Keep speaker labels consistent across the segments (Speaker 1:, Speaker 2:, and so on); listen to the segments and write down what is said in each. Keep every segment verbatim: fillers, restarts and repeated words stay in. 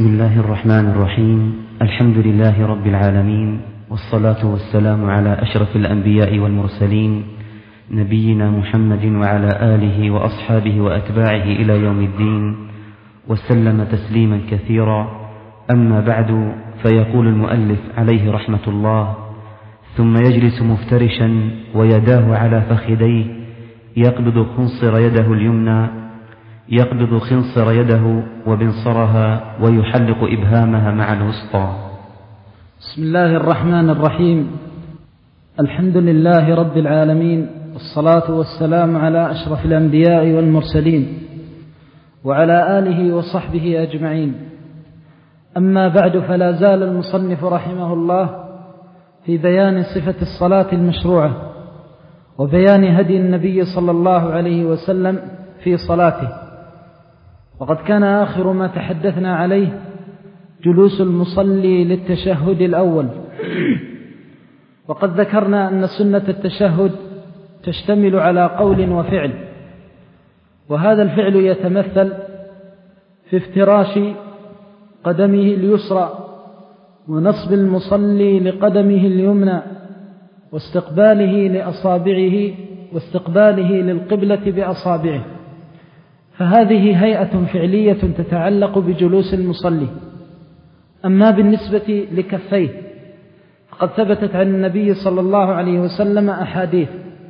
Speaker 1: بسم الله الرحمن الرحيم. الحمد لله رب العالمين، والصلاة والسلام على أشرف الأنبياء والمرسلين، نبينا محمد وعلى آله وأصحابه وأتباعه إلى يوم الدين، وسلم تسليما كثيرا. أما بعد، فيقول المؤلف عليه رحمة الله: ثم يجلس مفترشا ويداه على فخذيه، يقبض خنصر يده اليمنى يقبض خنصر يده وبنصرها، ويحلق إبهامها مع الوسطى.
Speaker 2: بسم الله الرحمن الرحيم. الحمد لله رب العالمين، والصلاة والسلام على أشرف الأنبياء والمرسلين، وعلى آله وصحبه أجمعين. أما بعد، فلا زال المصنف رحمه الله في بيان صفة الصلاة المشروعة، وبيان هدي النبي صلى الله عليه وسلم في صلاته. وقد كان آخر ما تحدثنا عليه جلوس المصلي للتشهد الأول، وقد ذكرنا أن سنة التشهد تشتمل على قول وفعل، وهذا الفعل يتمثل في افتراش قدمه اليسرى، ونصب المصلي لقدمه اليمنى، واستقباله لأصابعه واستقباله للقبلة بأصابعه. فهذه هيئة فعلية تتعلق بجلوس المصلي. أما بالنسبة لكفيه، فقد ثبتت عن النبي صلى الله عليه وسلم أحاديث،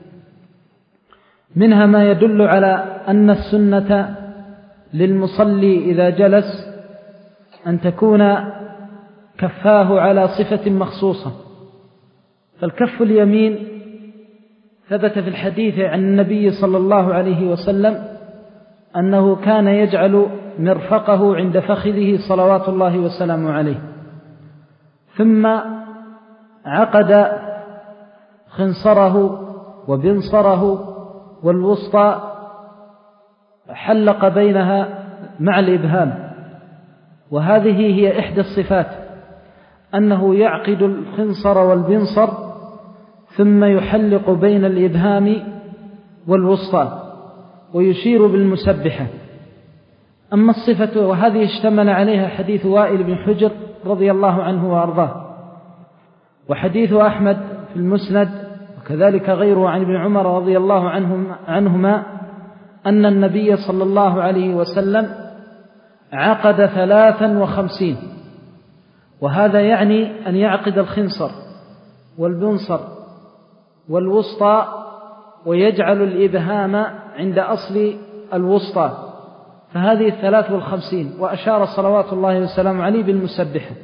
Speaker 2: منها ما يدل على أن السنة للمصلي إذا جلس أن تكون كفاه على صفة مخصوصة. فالكف اليمين ثبت في الحديث عن النبي صلى الله عليه وسلم أنه كان يجعل مرفقه عند فخذه صلوات الله وسلامه عليه، ثم عقد خنصره وبنصره والوسطى، حلق بينها مع الإبهام. وهذه هي إحدى الصفات، أنه يعقد الخنصر والبنصر ثم يحلق بين الإبهام والوسطى ويشير بالمسبحة. أما الصفة، وهذه اشتمل عليها حديث وائل بن حجر رضي الله عنه وأرضاه، وحديث أحمد في المسند، وكذلك غيره عن ابن عمر رضي الله عنهما أن النبي صلى الله عليه وسلم عقد ثلاثا وخمسين، وهذا يعني أن يعقد الخنصر والبنصر والوسطى، ويجعل الإبهام عند أصل الوسطى، فهذه الثلاث والخمسين. وأشار صلوات الله وسلامه عليه بالمسبحة.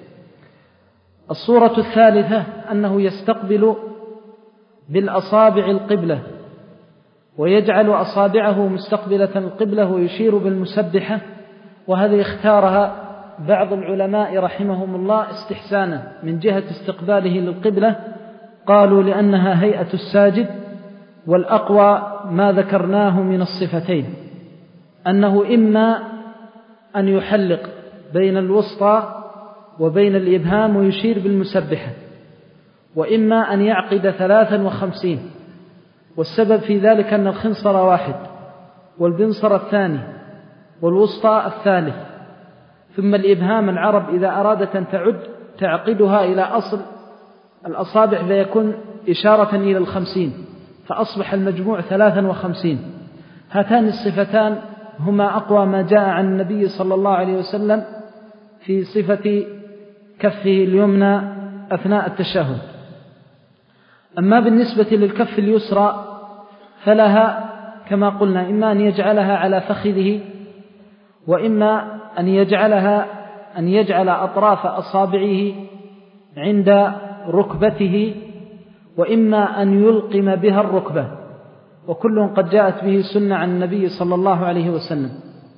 Speaker 2: الصورة الثالثة أنه يستقبل بالأصابع القبلة، ويجعل أصابعه مستقبلة القبلة ويشير بالمسبحة، وهذه اختارها بعض العلماء رحمهم الله استحسانا من جهة استقباله للقبلة، قالوا لأنها هيئة الساجد. والأقوى ما ذكرناه من الصفتين، أنه إما أن يحلق بين الوسطى وبين الإبهام ويشير بالمسبحة، وإما أن يعقد ثلاثا وخمسين. والسبب في ذلك أن الخنصر واحد، والبنصر الثاني، والوسطى الثالث، ثم الإبهام العرب إذا أرادت أن تعد تعقدها إلى أصل الأصابع فيكون إشارة إلى الخمسين، فأصبح المجموع ثلاثا وخمسين. هاتان الصفتان هما أقوى ما جاء عن النبي صلى الله عليه وسلم في صفة كفه اليمنى أثناء التشهد. أما بالنسبة للكف اليسرى فلها كما قلنا إما أن يجعلها على فخذه، وإما أن يجعلها أن يجعل أطراف أصابعه عند ركبته، وإما أن يلقم بها الركبة، وكل قد جاءت به سنة عن النبي صلى الله عليه وسلم.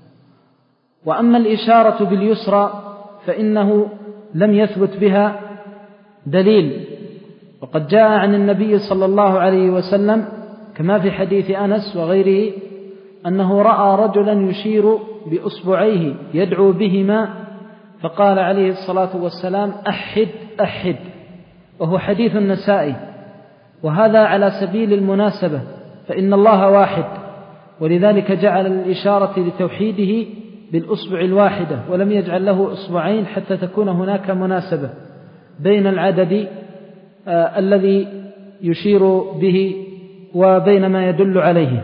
Speaker 2: وأما الإشارة باليسرى فإنه لم يثبت بها دليل، وقد جاء عن النبي صلى الله عليه وسلم كما في حديث أنس وغيره أنه رأى رجلا يشير بأصبعيه يدعو بهما، فقال عليه الصلاة والسلام: أحد أحد، وهو حديث النسائي. وهذا على سبيل المناسبة، فإن الله واحد، ولذلك جعل الإشارة لتوحيده بالأصبع الواحدة ولم يجعل له أصبعين حتى تكون هناك مناسبة بين العدد آه الذي يشير به وبين ما يدل عليه.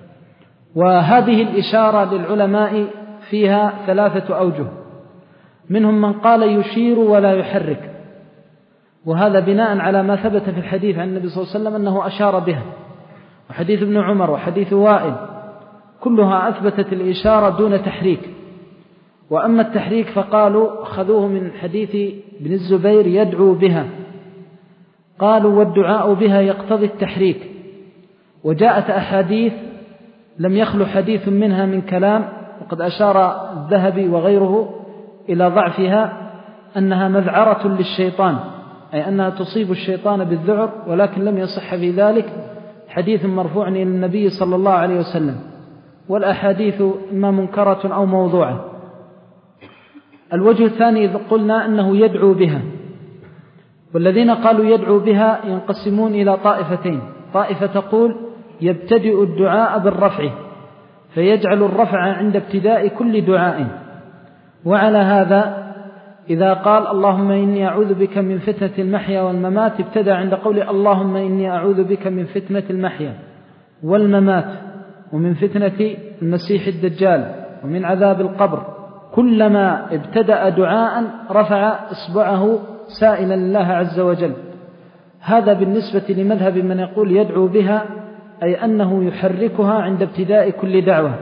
Speaker 2: وهذه الإشارة للعلماء فيها ثلاثة أوجه، منهم من قال يشير ولا يحرك، وهذا بناء على ما ثبت في الحديث عن النبي صلى الله عليه وسلم أنه أشار بها، وحديث ابن عمر وحديث وائل كلها أثبتت الإشارة دون تحريك. وأما التحريك فقالوا خذوه من حديث ابن الزبير يدعو بها، قالوا والدعاء بها يقتضي التحريك، وجاءت أحاديث لم يخلو حديث منها من كلام، وقد أشار الذهبي وغيره إلى ضعفها أنها مذعرة للشيطان، أي أنها تصيب الشيطان بالذعر، ولكن لم يصح في ذلك حديث مرفوع إلى النبي صلى الله عليه وسلم، والأحاديث إما منكرة أو موضوعة. الوجه الثاني إذ قلنا أنه يدعو بها، والذين قالوا يدعو بها ينقسمون إلى طائفتين، طائفة تقول يبتدئ الدعاء بالرفع فيجعل الرفع عند ابتداء كل دعاء، وعلى هذا إذا قال اللهم إني أعوذ بك من فتنة المحيا والممات ابتدأ عند قول اللهم إني أعوذ بك من فتنة المحيا والممات ومن فتنة المسيح الدجال ومن عذاب القبر. كلما ابتدأ دعاء رفع إصبعه سائلا الله عز وجل. هذا بالنسبة لمذهب من يقول يدعو بها، أي أنه يحركها عند ابتداء كل دعوة.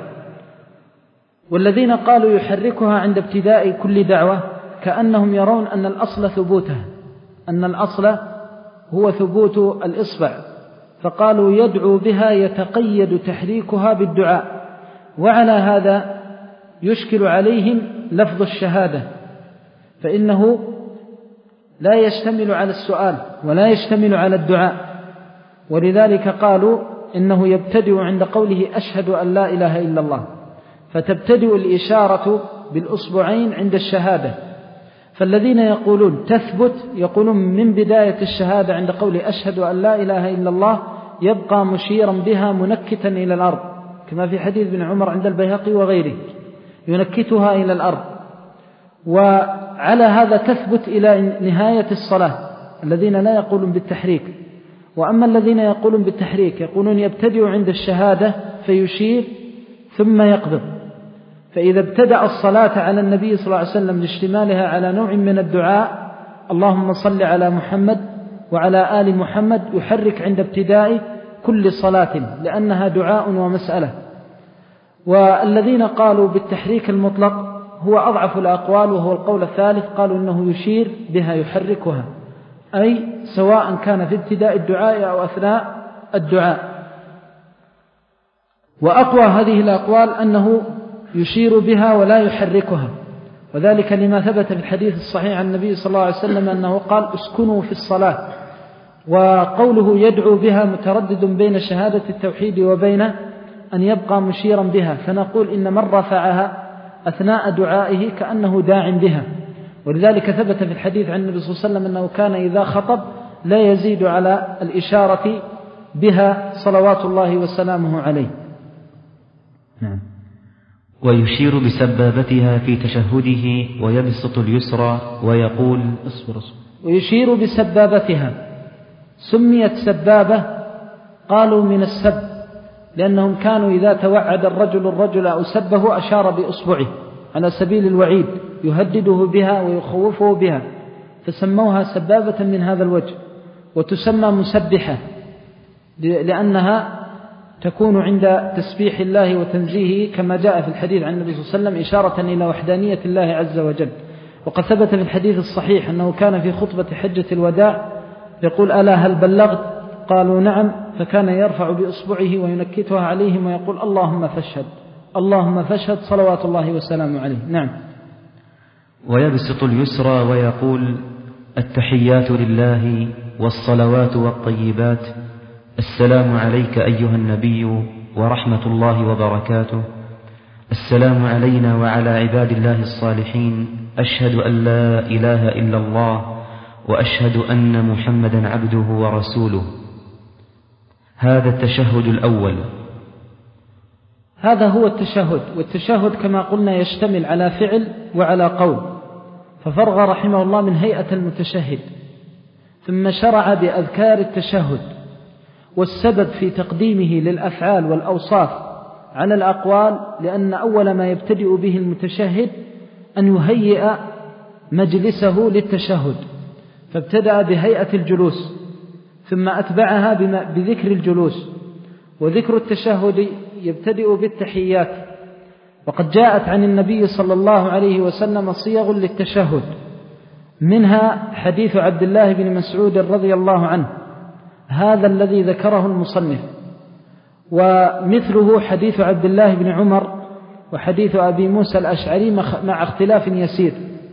Speaker 2: والذين قالوا يحركها عند ابتداء كل دعوة كأنهم يرون أن الأصل ثبوتها، أن الأصل هو ثبوت الإصبع، فقالوا يدعو بها يتقيد تحريكها بالدعاء. وعلى هذا يشكل عليهم لفظ الشهادة، فإنه لا يشتمل على السؤال ولا يشتمل على الدعاء، ولذلك قالوا إنه يبتدئ عند قوله أشهد أن لا إله إلا الله، فتبتدئ الإشارة بالأصبعين عند الشهادة. فالذين يقولون تثبت يقولون من بداية الشهادة عند قول أشهد أن لا إله إلا الله يبقى مشيرا بها منكتا إلى الأرض، كما في حديث ابن عمر عند البيهقي وغيره، ينكتها إلى الأرض. وعلى هذا تثبت إلى نهاية الصلاة الذين لا يقولون بالتحريك. وأما الذين يقولون بالتحريك يقولون يبتدئ عند الشهادة فيشير ثم يقبض. فإذا ابتدأ الصلاة على النبي صلى الله عليه وسلم لاشتمالها على نوع من الدعاء اللهم صل على محمد وعلى آل محمد، يحرك عند ابتداء كل صلاة لأنها دعاء ومسألة. والذين قالوا بالتحريك المطلق هو أضعف الأقوال، وهو القول الثالث، قالوا إنه يشير بها يحركها، أي سواء كان في ابتداء الدعاء أو أثناء الدعاء. وأقوى هذه الأقوال أنه يشير بها ولا يحركها، وذلك لما ثبت في الحديث الصحيح عن النبي صلى الله عليه وسلم أنه قال اسكنوا في الصلاة. وقوله يدعو بها متردد بين شهادة التوحيد وبين أن يبقى مشيرا بها، فنقول إن من رفعها أثناء دعائه كأنه داع بها. ولذلك ثبت في الحديث عن النبي صلى الله عليه وسلم أنه كان إذا خطب لا يزيد على الإشارة بها صلوات الله وسلامه عليه.
Speaker 1: نعم. ويشير بسبابتها في تشهده ويبسط اليسرى ويقول
Speaker 2: اصبر اصبر ويشير بسبابتها. سميت سبابة قالوا من السب، لأنهم كانوا إذا توعد الرجل الرجل أو سبه أشار بإصبعه على سبيل الوعيد، يهدده بها ويخوفه بها، فسموها سبابة من هذا الوجه. وتسمى مسبحة لأنها تكون عند تسبيح الله وتنزيهه، كما جاء في الحديث عن النبي صلى الله عليه وسلم إشارة إلى وحدانية الله عز وجل. وقد ثبت في الحديث الصحيح أنه كان في خطبة حجة الوداع يقول ألا هل بلغت؟ قالوا نعم، فكان يرفع بإصبعه وينكتها عليهم ويقول اللهم فاشهد اللهم فاشهد صلوات الله وسلامه عليه. نعم.
Speaker 1: ويبسط اليسرى ويقول التحيات لله والصلوات والطيبات، السلام عليك أيها النبي ورحمة الله وبركاته، السلام علينا وعلى عباد الله الصالحين، أشهد أن لا إله إلا الله وأشهد أن محمدا عبده ورسوله. هذا التشهد الأول.
Speaker 2: هذا هو التشهد. والتشهد كما قلنا يشتمل على فعل وعلى قول. ففرغ رحمه الله من هيئة المتشهد، ثم شرع بأذكار التشهد. والسبب في تقديمه للأفعال والأوصاف على الأقوال لأن أول ما يبتدئ به المتشهد أن يهيئ مجلسه للتشهد، فابتدأ بهيئة الجلوس ثم أتبعها بذكر الجلوس. وذكر التشهد يبتدئ بالتحيات، وقد جاءت عن النبي صلى الله عليه وسلم صيغ للتشهد، منها حديث عبد الله بن مسعود رضي الله عنه هذا الذي ذكره المصنف، ومثله حديث عبد الله بن عمر وحديث أبي موسى الأشعري مع اختلاف يسير.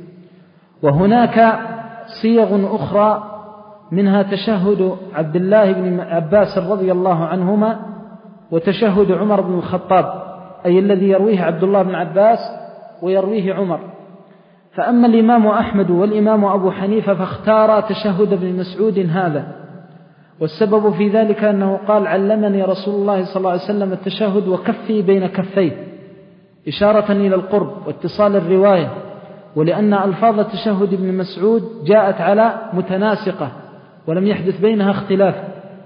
Speaker 2: وهناك صيغ أخرى منها تشهد عبد الله بن عباس رضي الله عنهما وتشهد عمر بن الخطاب، أي الذي يرويه عبد الله بن عباس ويرويه عمر. فأما الإمام أحمد والإمام أبو حنيفة فاختار تشهد ابن مسعود هذا، والسبب في ذلك أنه قال علمني رسول الله صلى الله عليه وسلم التشهد وكفي بين كفيه، إشارة إلى القرب واتصال الرواية، ولأن ألفاظ تشهد ابن مسعود جاءت على متناسقة ولم يحدث بينها اختلاف،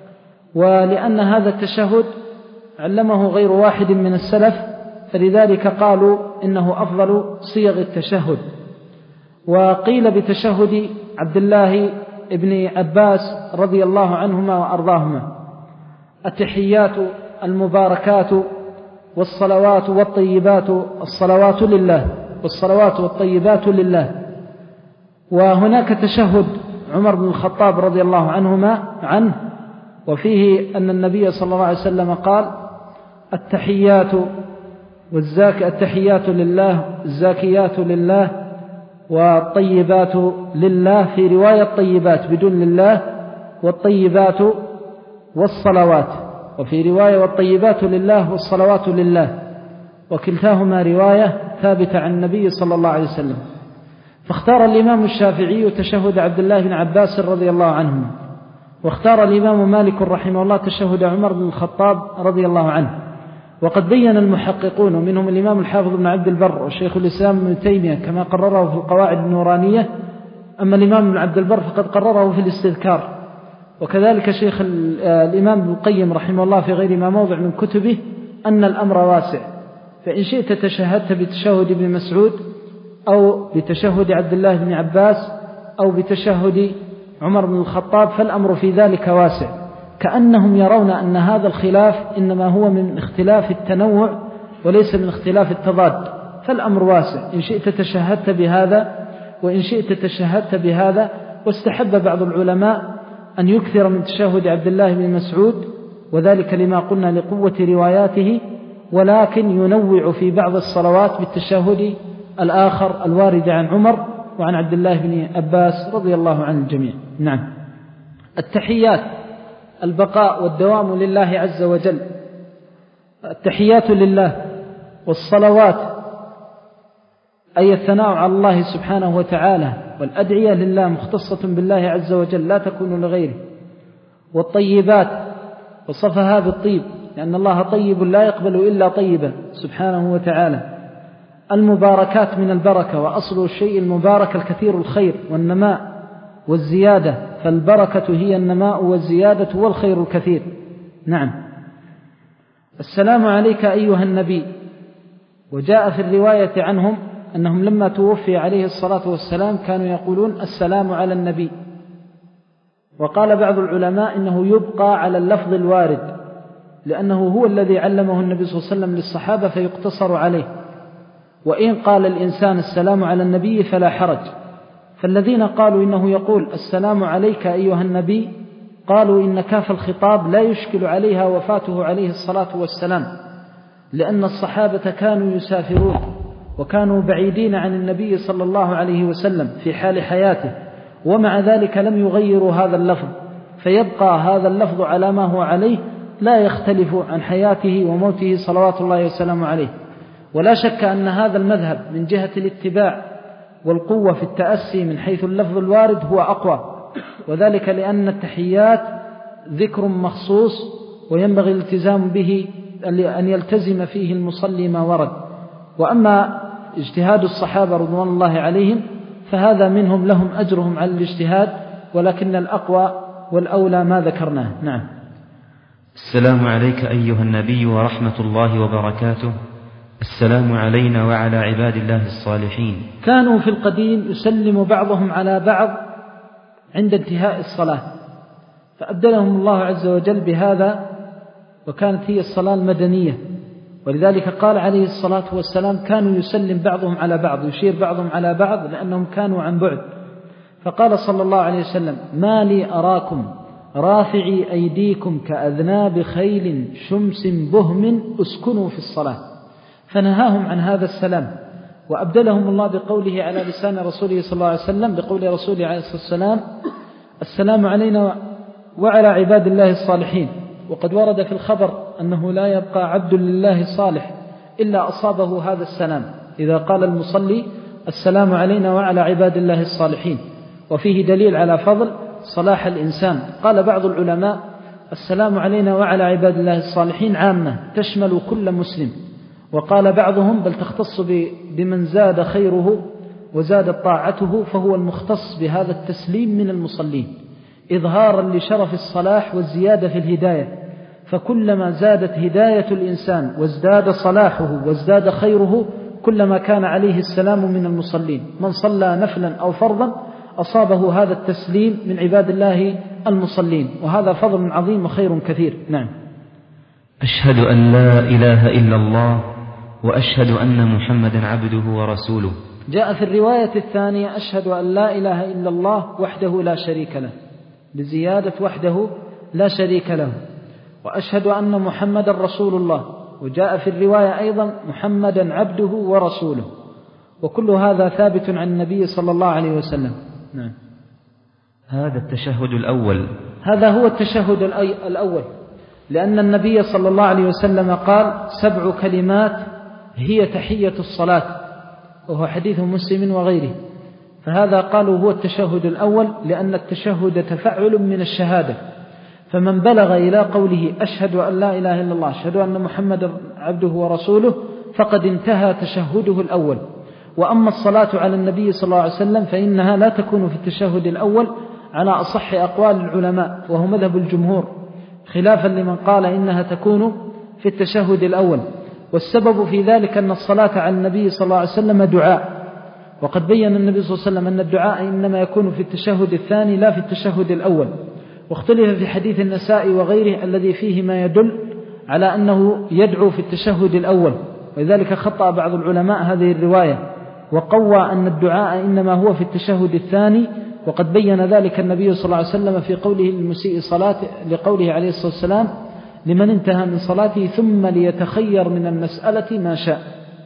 Speaker 2: ولأن هذا التشهد علمه غير واحد من السلف، فلذلك قالوا إنه أفضل صيغ التشهد. وقيل بتشهد عبد الله ابن عباس رضي الله عنهما وأرضاهما التحيات المباركات والصلوات والطيبات، الصلوات لله والصلوات والطيبات لله. وهناك تشهد عمر بن الخطاب رضي الله عنهما عنه، وفيه أن النبي صلى الله عليه وسلم قال التحيات والزاك التحيات لله الزاكيات لله والطيبات لله، في رواية الطيبات بدون لله، والطيبات والصلوات، وفي رواية والطيبات لله والصلوات لله، وكلتاهما رواية ثابتة عن النبي صلى الله عليه وسلم. فاختار الإمام الشافعي تشهد عبد الله بن عباس رضي الله عنهما، واختار الإمام مالك رحمه الله تشهد عمر بن الخطاب رضي الله عنه. وقد بين المحققون ومنهم الإمام الحافظ بن عبد البر والشيخ الإسلام ابن تيمية كما قرره في القواعد النورانية، أما الإمام ابن عبد البر فقد قرره في الاستذكار، وكذلك شيخ الإمام ابن القيم رحمه الله في غير ما موضع من كتبه أن الأمر واسع. فإن شئت تشهدت بتشهد ابن مسعود أو بتشهد عبد الله بن عباس أو بتشهد عمر بن الخطاب فالأمر في ذلك واسع، كأنهم يرون أن هذا الخلاف إنما هو من اختلاف التنوع وليس من اختلاف التضاد، فالأمر واسع، إن شئت تشهدت بهذا وإن شئت تشهدت بهذا. واستحب بعض العلماء أن يكثر من تشهد عبد الله بن مسعود، وذلك لما قلنا لقوة رواياته، ولكن ينوع في بعض الصلوات بالتشهد الآخر الوارد عن عمر وعن عبد الله بن عباس رضي الله عن الجميع. نعم. التحيات البقاء والدوام لله عز وجل، التحيات لله والصلوات أي الثناء على الله سبحانه وتعالى، والأدعية لله مختصة بالله عز وجل لا تكون لغيره، والطيبات وصفها بالطيب لأن الله طيب لا يقبل إلا طيبا سبحانه وتعالى. المباركات من البركة، وأصل الشيء المبارك الكثير الخير والنماء والزيادة، فالبركة هي النماء والزيادة والخير الكثير. نعم. السلام عليك أيها النبي، وجاء في الرواية عنهم أنهم لما توفي عليه الصلاة والسلام كانوا يقولون السلام على النبي. وقال بعض العلماء إنه يبقى على اللفظ الوارد لأنه هو الذي علمه النبي صلى الله عليه وسلم للصحابة فيقتصر عليه، وإن قال الإنسان السلام على النبي فلا حرج. فالذين قالوا إنه يقول السلام عليك أيها النبي قالوا إن كاف الخطاب لا يشكل عليها وفاته عليه الصلاة والسلام، لأن الصحابة كانوا يسافرون وكانوا بعيدين عن النبي صلى الله عليه وسلم في حال حياته، ومع ذلك لم يغيروا هذا اللفظ، فيبقى هذا اللفظ على ما هو عليه لا يختلف عن حياته وموته صلوات الله وسلامه عليه. ولا شك أن هذا المذهب من جهة الاتباع والقوة في التأسي من حيث اللفظ الوارد هو أقوى، وذلك لأن التحيات ذكر مخصوص وينبغي الالتزام به أن يلتزم فيه المصلي ما ورد. وأما اجتهاد الصحابة رضوان الله عليهم فهذا منهم لهم أجرهم على الاجتهاد، ولكن الأقوى والأولى ما ذكرناه. نعم.
Speaker 1: السلام عليك أيها النبي ورحمة الله وبركاته. السلام علينا وعلى عباد الله الصالحين.
Speaker 2: كانوا في القديم يسلم بعضهم على بعض عند انتهاء الصلاة، فأبدلهم الله عز وجل بهذا، وكانت هي الصلاة المدنية، ولذلك قال عليه الصلاة والسلام كانوا يسلم بعضهم على بعض، يشير بعضهم على بعض لأنهم كانوا عن بعد. فقال صلى الله عليه وسلم: ما لي أراكم رافعي أيديكم كأذناب خيل شمس بهم اسكنوا في الصلاة، فنهاهم عن هذا السلام، وأبدلهم الله بقوله على لسان رسوله صلى الله عليه وسلم، بقول رسوله عليه الصلاة والسلام: السلام علينا وعلى عباد الله الصالحين. وقد ورد في الخبر أنه لا يبقى عبد لله صالح إلا أصابه هذا السلام إذا قال المصلي: السلام علينا وعلى عباد الله الصالحين. وفيه دليل على فضل صلاح الإنسان. قال بعض العلماء: السلام علينا وعلى عباد الله الصالحين عامة تشمل كل مسلم. وقال بعضهم: بل تختص بمن زاد خيره وزادت طاعته، فهو المختص بهذا التسليم من المصلين، إظهارا لشرف الصلاح والزيادة في الهداية. فكلما زادت هداية الإنسان وازداد صلاحه وازداد خيره كلما كان عليه السلام من المصلين. من صلى نفلا أو فرضا أصابه هذا التسليم من عباد الله المصلين، وهذا فضل عظيم وخير كثير. نعم.
Speaker 1: أشهد أن لا إله إلا الله وأشهد أن محمدا عبده ورسوله.
Speaker 2: جاء في الرواية الثانية: أشهد أن لا إله إلا الله وحده لا شريك له، بزيادة وحده لا شريك له، وأشهد أن محمدا رسول الله. وجاء في الرواية أيضا: محمدا عبده ورسوله. وكل هذا ثابت عن النبي صلى الله عليه وسلم. نعم.
Speaker 1: هذا التشهد الأول.
Speaker 2: هذا هو التشهد الأول، لأن النبي صلى الله عليه وسلم قال: سبع كلمات هي تحية الصلاة، وهو حديث مسلم وغيره. فهذا قالوا هو التشهد الأول، لأن التشهد تفعل من الشهادة. فمن بلغ إلى قوله: أشهد أن لا إله إلا الله أشهد أن محمد عبده ورسوله، فقد انتهى تشهده الأول. وأما الصلاة على النبي صلى الله عليه وسلم فإنها لا تكون في التشهد الأول على أصح أقوال العلماء، وهو مذهب الجمهور، خلافا لمن قال إنها تكون في التشهد الأول. والسبب في ذلك أن الصلاة على النبي صلى الله عليه وسلم دعاء، وقد بين النبي صلى الله عليه وسلم أن الدعاء إنما يكون في التشهد الثاني لا في التشهد الأول. واختلف في حديث النسائي وغيره الذي فيه ما يدل على أنه يدعو في التشهد الأول، ولذلك خطأ بعض العلماء هذه الرواية وقوى أن الدعاء إنما هو في التشهد الثاني. وقد بين ذلك النبي صلى الله عليه وسلم في قوله للمسيء صلاة، لقوله عليه الصلاة والسلام: لمن انتهى من صلاته ثم ليتخير من المسألة ما شاء.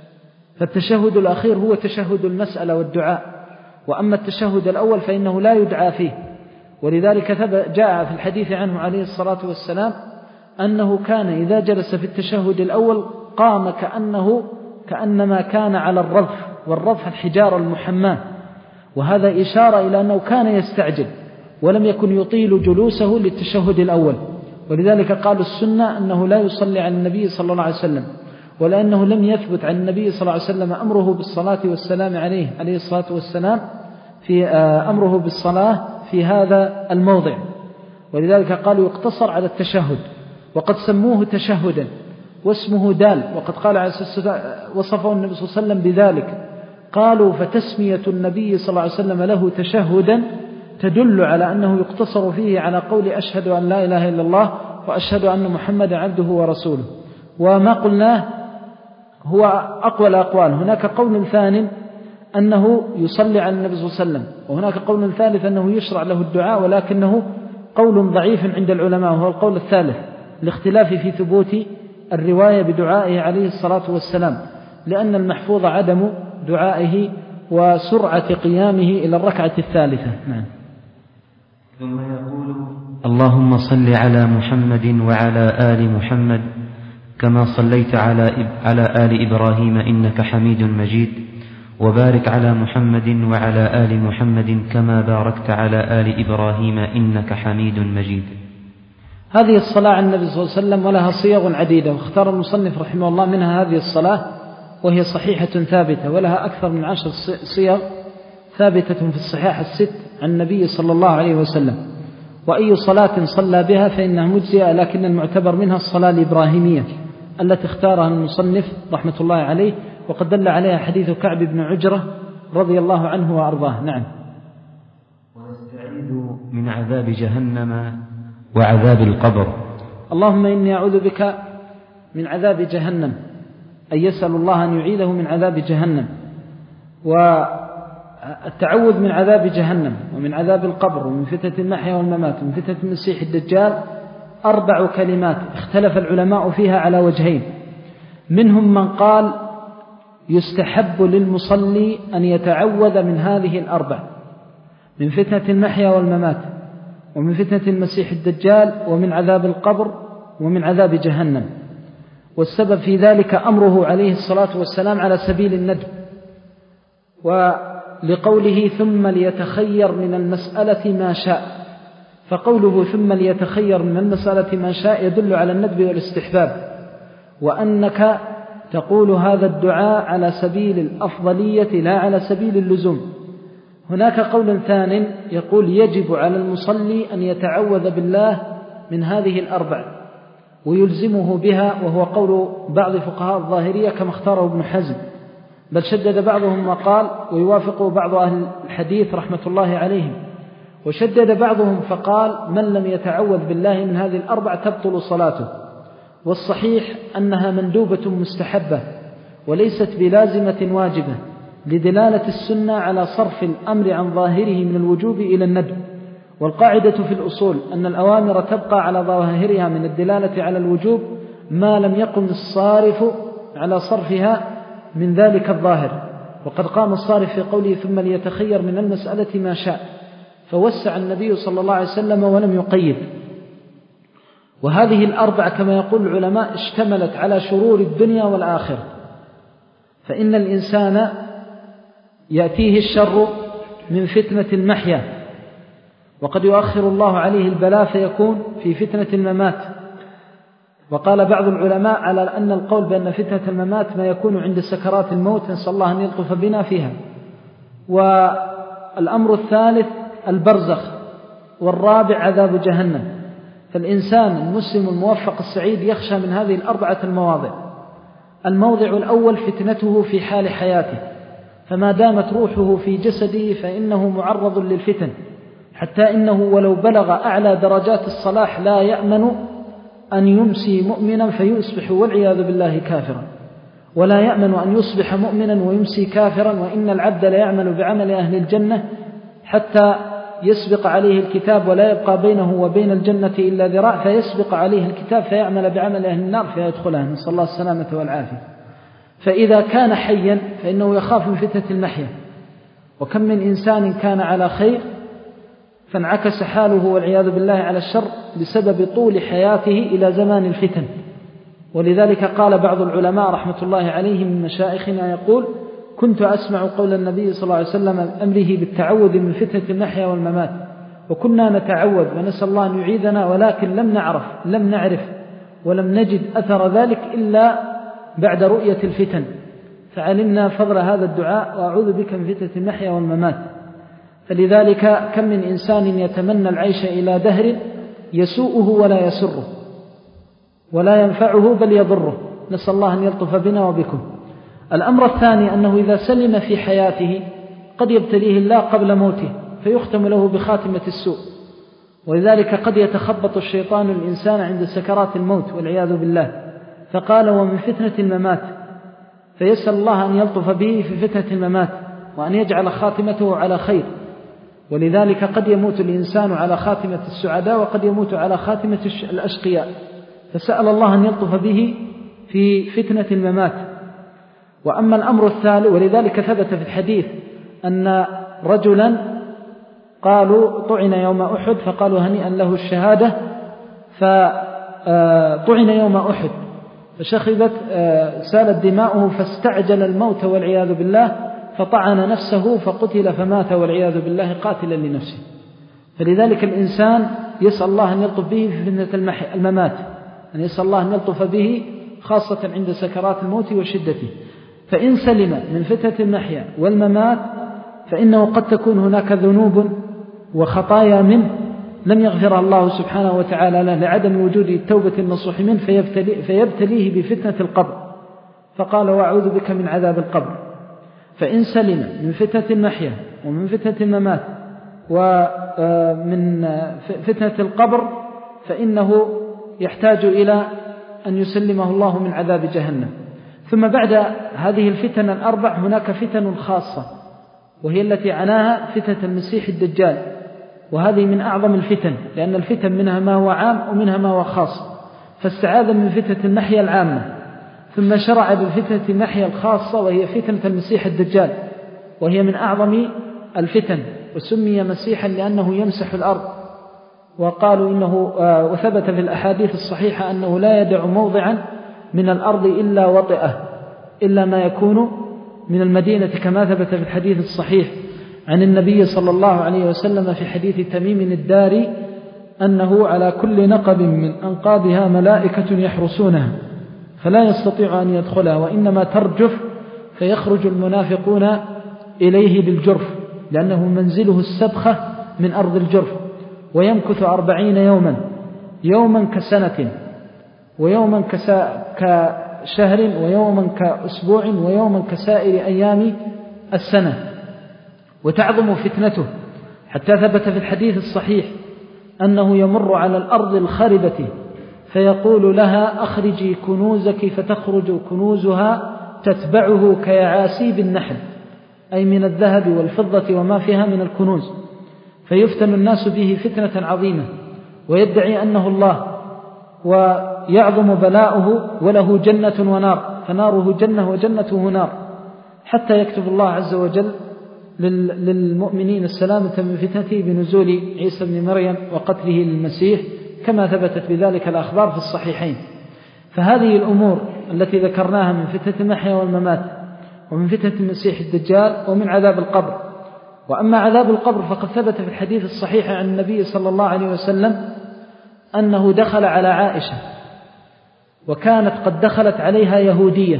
Speaker 2: فالتشهد الأخير هو تشهد المسألة والدعاء، وأما التشهد الأول فإنه لا يدعى فيه. ولذلك جاء في الحديث عنه عليه الصلاة والسلام أنه كان إذا جلس في التشهد الأول قام كأنه كأنما كان على الرضف، والرضف الحجارة المحماة، وهذا إشارة إلى أنه كان يستعجل ولم يكن يطيل جلوسه للتشهد الأول. ولذلك قالوا السنة أنه لا يصلي على النبي صلى الله عليه وسلم، ولأنه لم يثبت عن النبي صلى الله عليه وسلم أمره بالصلاة والسلام عليه عليه الصلاة والسلام في أمره بالصلاة في هذا الموضع. ولذلك قالوا يقتصر على التشهد، وقد سموه تشهدا واسمه دال، وقد قال عليه الصلاة وصفه النبي صلى الله عليه وسلم بذلك. قالوا فتسمية النبي صلى الله عليه وسلم له تشهدا تدل على أنه يقتصر فيه على قول أشهد أن لا إله إلا الله وأشهد أن محمد عبده ورسوله. وما قلناه هو أقوى الأقوال. هناك قول ثاني أنه يصلي على النبي صلى الله عليه وسلم، وهناك قول ثالث أنه يشرع له الدعاء، ولكنه قول ضعيف عند العلماء، وهو القول الثالث لاختلاف في ثبوت الرواية بدعائه عليه الصلاة والسلام، لأن المحفوظ عدم دعائه وسرعة قيامه إلى الركعة الثالثة. نعم.
Speaker 1: ثم يقول: اللهم صل على محمد وعلى آل محمد كما صليت على على آل إبراهيم إنك حميد مجيد، وبارك على محمد وعلى آل محمد كما باركت على آل إبراهيم إنك حميد مجيد.
Speaker 2: هذه الصلاة عن النبي صلى الله عليه وسلم ولها صيغ عديدة، واختار المصنف رحمه الله منها هذه الصلاة، وهي صحيحة ثابتة، ولها أكثر من عشر صيغ ثابتة في الصحاح الست عن النبي صلى الله عليه وسلم. وأي صلاة صلى بها فإنها مجزئة، لكن المعتبر منها الصلاة الإبراهيمية التي اختارها المصنف رحمة الله عليه، وقد دل عليها حديث كعب بن عجرة رضي الله عنه وأرضاه. نعم.
Speaker 1: ونستعيذ من عذاب جهنم وعذاب القبر.
Speaker 2: اللهم إني أعوذ بك من عذاب جهنم، أي يسأل الله أن يعيذه من عذاب جهنم. والتعوذ من عذاب جهنم ومن عذاب القبر ومن فتنة المحيا والممات ومن فتنة المسيح الدجال أربع كلمات اختلف العلماء فيها على وجهين. منهم من قال يستحب للمصلي أن يتعوذ من هذه الأربع، من فتنة المحيا والممات ومن فتنة المسيح الدجال ومن عذاب القبر ومن عذاب جهنم. والسبب في ذلك أمره عليه الصلاة والسلام على سبيل الندب، ولقوله ثم ليتخير من المسألة ما شاء، فقوله ثم ليتخير من المسألة ما شاء يدل على الندب والاستحباب، وأنك تقول هذا الدعاء على سبيل الأفضلية لا على سبيل اللزوم. هناك قول ثان يقول يجب على المصلي أن يتعوذ بالله من هذه الأربع ويلزمه بها، وهو قول بعض فقهاء الظاهرية كما اختاره ابن حزم، بل شدد بعضهم وقال ويوافق بعض أهل الحديث رحمة الله عليهم، وشدد بعضهم فقال من لم يتعوذ بالله من هذه الأربع تبطل صلاته. والصحيح أنها مندوبة مستحبة وليست بلازمة واجبة، لدلالة السنة على صرف الأمر عن ظاهره من الوجوب إلى الندب. والقاعدة في الأصول أن الأوامر تبقى على ظواهرها من الدلالة على الوجوب ما لم يقم الصارف على صرفها من ذلك الظاهر. وقد قام الصارف في قوله ثم ليتخير من المسألة ما شاء، فوسع النبي صلى الله عليه وسلم ولم يقيد. وهذه الأربع كما يقول العلماء اشتملت على شرور الدنيا والآخرة، فإن الإنسان يأتيه الشر من فتنة المحيا، وقد يؤخر الله عليه البلاء فيكون في فتنة الممات. وقال بعض العلماء على أن القول بأن فتنة الممات ما يكون عند سكرات الموت، نسأل الله أن يلطف بنا فيها. والأمر الثالث البرزخ، والرابع عذاب جهنم. فالإنسان المسلم الموفق السعيد يخشى من هذه الأربعة المواضع. الموضع الأول فتنته في حال حياته، فما دامت روحه في جسده فإنه معرض للفتن، حتى إنه ولو بلغ أعلى درجات الصلاح لا يأمن أن يمسي مؤمنا فيصبح والعياذ بالله كافرا، ولا يأمن أن يصبح مؤمنا ويمسي كافرا. وإن العبد لا يعمل بعمل أهل الجنة حتى يسبق عليه الكتاب ولا يبقى بينه وبين الجنة إلا ذراع، فيسبق عليه الكتاب فيعمل بعمل أهل النار فيدخلها، نسأل الله السلامة والعافية. فإذا كان حيا فإنه يخاف من فتنة المحيا. وكم من إنسان كان على خير فانعكس حاله والعياذ بالله على الشر بسبب طول حياته إلى زمان الفتن. ولذلك قال بعض العلماء رحمة الله عليهم من مشايخنا يقول كنت أسمع قول النبي صلى الله عليه وسلم أمره بالتعوذ من فتنة المحيا والممات، وكنا نتعوذ ونسأل الله أن يعيذنا، ولكن لم نعرف لم نعرف ولم نجد أثر ذلك إلا بعد رؤية الفتن، فعلمنا فضل هذا الدعاء وأعوذ بك من فتنة المحيا والممات. فلذلك كم من إنسان يتمنى العيش إلى دهر يسوءه ولا يسره ولا ينفعه بل يضره، نسأل الله أن يلطف بنا وبكم. الأمر الثاني أنه إذا سلم في حياته قد يبتليه الله قبل موته فيختم له بخاتمة السوء، ولذلك قد يتخبط الشيطان الإنسان عند سكرات الموت والعياذ بالله. فقال ومن فتنة الممات، فيسأل الله أن يلطف به في فتنة الممات وأن يجعل خاتمته على خير. ولذلك قد يموت الإنسان على خاتمة السعداء وقد يموت على خاتمة الأشقياء، فسأل الله أن يلطف به في فتنة الممات. وأما الأمر الثالث، ولذلك ثبت في الحديث أن رجلا قالوا طعن يوم أحد فقالوا هنيئا له الشهادة، فطعن يوم أحد فشخبت سالت دماؤه فاستعجل الموت والعياذ بالله، فطعن نفسه فقتل فمات والعياذ بالله قاتلا لنفسه. فلذلك الإنسان يسأل الله أن يلطف به في فتنة الممات، أن يسأل الله أن يلطف به خاصة عند سكرات الموت وشدته. فإن سلم من فتنة المحيا والممات فإنه قد تكون هناك ذنوب وخطايا منه لم يغفرها الله سبحانه وتعالى له لعدم وجود التوبة النصوح منه، فيبتلي فيبتليه بفتنة القبر، فقال وأعوذ بك من عذاب القبر. فإن سلم من فتنة المحيا ومن فتنة الممات ومن فتنة القبر فإنه يحتاج إلى أن يسلمه الله من عذاب جهنم. ثم بعد هذه الفتن الأربع هناك فتن خاصة، وهي التي عناها فتنة المسيح الدجال، وهذه من أعظم الفتن، لأن الفتن منها ما هو عام ومنها ما هو خاص. فاستعاذ من فتنة المحيا العامة، ثم شرع بفتنة المحيا الخاصة وهي فتنة المسيح الدجال، وهي من أعظم الفتن، وسمي مسيحا لأنه يمسح الأرض. وقالوا إنه وثبت في الأحاديث الصحيحة أنه لا يدع موضعا من الأرض إلا وطئه إلا ما يكون من المدينة، كما ثبت في الحديث الصحيح عن النبي صلى الله عليه وسلم في حديث تميم الداري أنه على كل نقب من أنقاضها ملائكة يحرسونها فلا يستطيع أن يدخلها، وإنما ترجف فيخرج المنافقون إليه بالجرف، لأنه منزله السبخة من أرض الجرف، ويمكث أربعين يوما، يوما كسنة ويوما كشهر ويوما كأسبوع ويوما كسائر أيام السنة، وتعظم فتنته حتى ثبت في الحديث الصحيح أنه يمر على الأرض الخربة فيقول لها أخرجي كنوزك، فتخرج كنوزها تتبعه كيعاسيب النحل، أي من الذهب والفضة وما فيها من الكنوز، فيفتن الناس به فتنة عظيمة، ويدعي أنه الله ويعظم بلاؤه وله جنة ونار، فناره جنة وجنته نار، حتى يكتب الله عز وجل للمؤمنين السلامة من فتنته بنزول عيسى بن مريم وقتله للمسيح، كما ثبتت بذلك الأخبار في الصحيحين. فهذه الأمور التي ذكرناها من فتنة المحيا والممات ومن فتنة المسيح الدجال ومن عذاب القبر. وأما عذاب القبر فقد ثبت في الحديث الصحيح عن النبي صلى الله عليه وسلم أنه دخل على عائشة وكانت قد دخلت عليها يهودية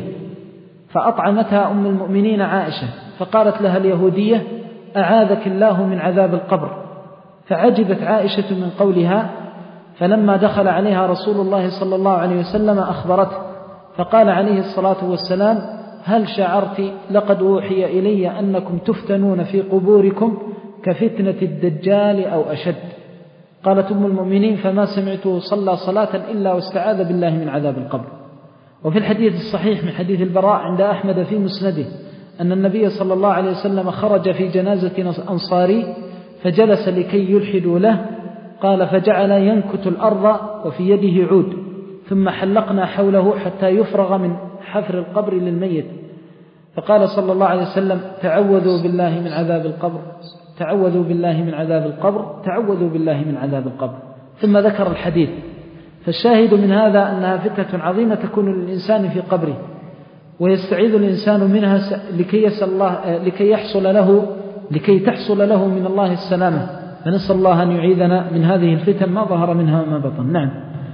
Speaker 2: فأطعمتها أم المؤمنين عائشة، فقالت لها اليهودية أعاذك الله من عذاب القبر، فعجبت عائشة من قولها، فلما دخل عليها رسول الله صلى الله عليه وسلم أخبرته، فقال عليه الصلاة والسلام هل شعرت لقد أوحي إلي أنكم تفتنون في قبوركم كفتنة الدجال أو أشد؟ قالت أم المؤمنين فما سمعته صلى صلاة إلا واستعاذ بالله من عذاب القبر. وفي الحديث الصحيح من حديث البراء عند أحمد في مسنده أن النبي صلى الله عليه وسلم خرج في جنازة أنصاري فجلس لكي يلحدوا له، قال فجعل ينكت الأرض وفي يده عود، ثم حلقنا حوله حتى يفرغ من حفر القبر للميت، فقال صلى الله عليه وسلم تعوذوا بالله من عذاب القبر، تعوذوا بالله من عذاب القبر، تعوذوا بالله من عذاب القبر، ثم ذكر الحديث. فالشاهد من هذا أنها فتنة عظيمة تكون للإنسان في قبره، ويستعيذ الإنسان منها لكي يسأل الله لكي يحصل له لكي تحصل له من الله السلامة، فنسأل الله أن يعيذنا من هذه الفتن ما ظهر منها وما بطن. نعم.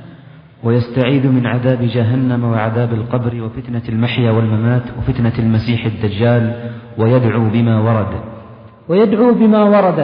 Speaker 1: ويستعيذ من عذاب جهنم وعذاب القبر وفتنة المحيا والممات وفتنة المسيح الدجال، ويدعو بما ورد
Speaker 2: ويدعو بما ورد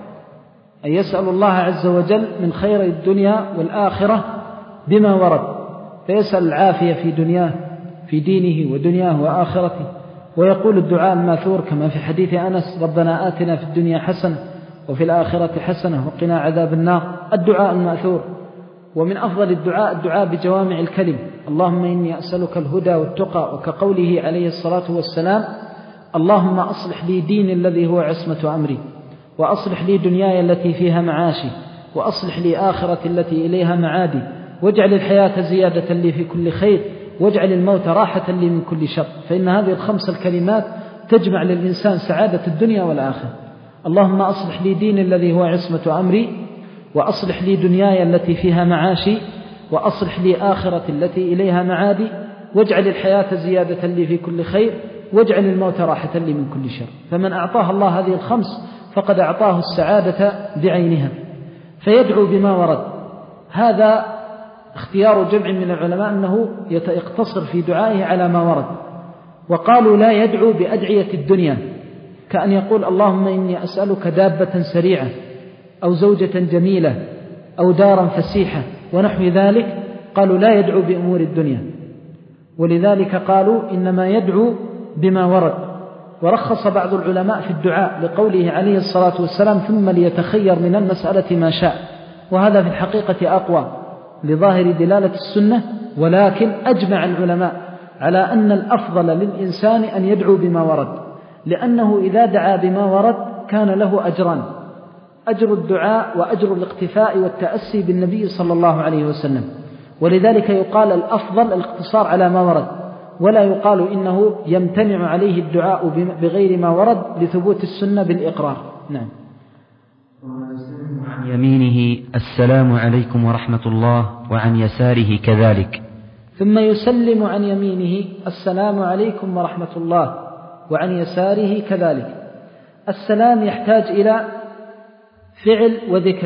Speaker 2: أي يسأل الله عز وجل من خير الدنيا والآخرة بما ورد، فيسأل العافية في دنياه في دينه ودنياه وآخرته، ويقول الدعاء الماثور كما في حديث أنس ربنا آتنا في الدنيا حسنة وفي الآخرة حسنة وقنا عذاب النار، الدعاء الماثور. ومن أفضل الدعاء الدعاء بجوامع الكلم، اللهم إني أسألك الهدى والتقى، وكقوله عليه الصلاة والسلام اللهم أصلح لي ديني الذي هو عصمة أمري، وأصلح لي دنياي التي فيها معاشي، وأصلح لي آخرتي التي إليها معادي، واجعل الحياة زيادة لي في كل خير، واجعل الموت راحة لي من كل شر. فإن هذه الخمس الكلمات تجمع للإنسان سعادة الدنيا والآخرة. اللهم أصلح لي ديني الذي هو عصمة أمري، وأصلح لي دنياي التي فيها معاشي، وأصلح لي آخرتي التي إليها معادي، واجعل الحياة زيادة لي في كل خير، واجعل الموت راحة لي من كل شر. فمن أعطاه الله هذه الخمس فقد أعطاه السعادة بعينها. فيدعو بما ورد. هذا اختيار جمع من العلماء أنه يقتصر في دعائه على ما ورد. وقالوا لا يدعو بأدعية الدنيا، كأن يقول اللهم إني أسألك دابة سريعة أو زوجة جميلة أو دارا فسيحة ونحو ذلك. قالوا لا يدعو بأمور الدنيا، ولذلك قالوا إنما يدعو بما ورد. ورخص بعض العلماء في الدعاء لقوله عليه الصلاة والسلام ثم ليتخير من المسألة ما شاء، وهذا في الحقيقة أقوى لظاهر دلالة السنة. ولكن أجمع العلماء على أن الأفضل للإنسان أن يدعو بما ورد، لأنه إذا دعا بما ورد كان له أجران: أجر الدعاء وأجر الاقتفاء والتأسي بالنبي صلى الله عليه وسلم. ولذلك يقال الأفضل الاقتصار على ما ورد، ولا يقال إنه يمتنع عليه الدعاء بغير ما ورد لثبوت السنة بالإقرار. نعم.
Speaker 1: عن يمينه السلام عليكم ورحمة الله، وعن يساره كذلك.
Speaker 2: ثم يسلم عن يمينه السلام عليكم ورحمة الله، وعن يساره كذلك. السلام يحتاج إلى فعل وذكر.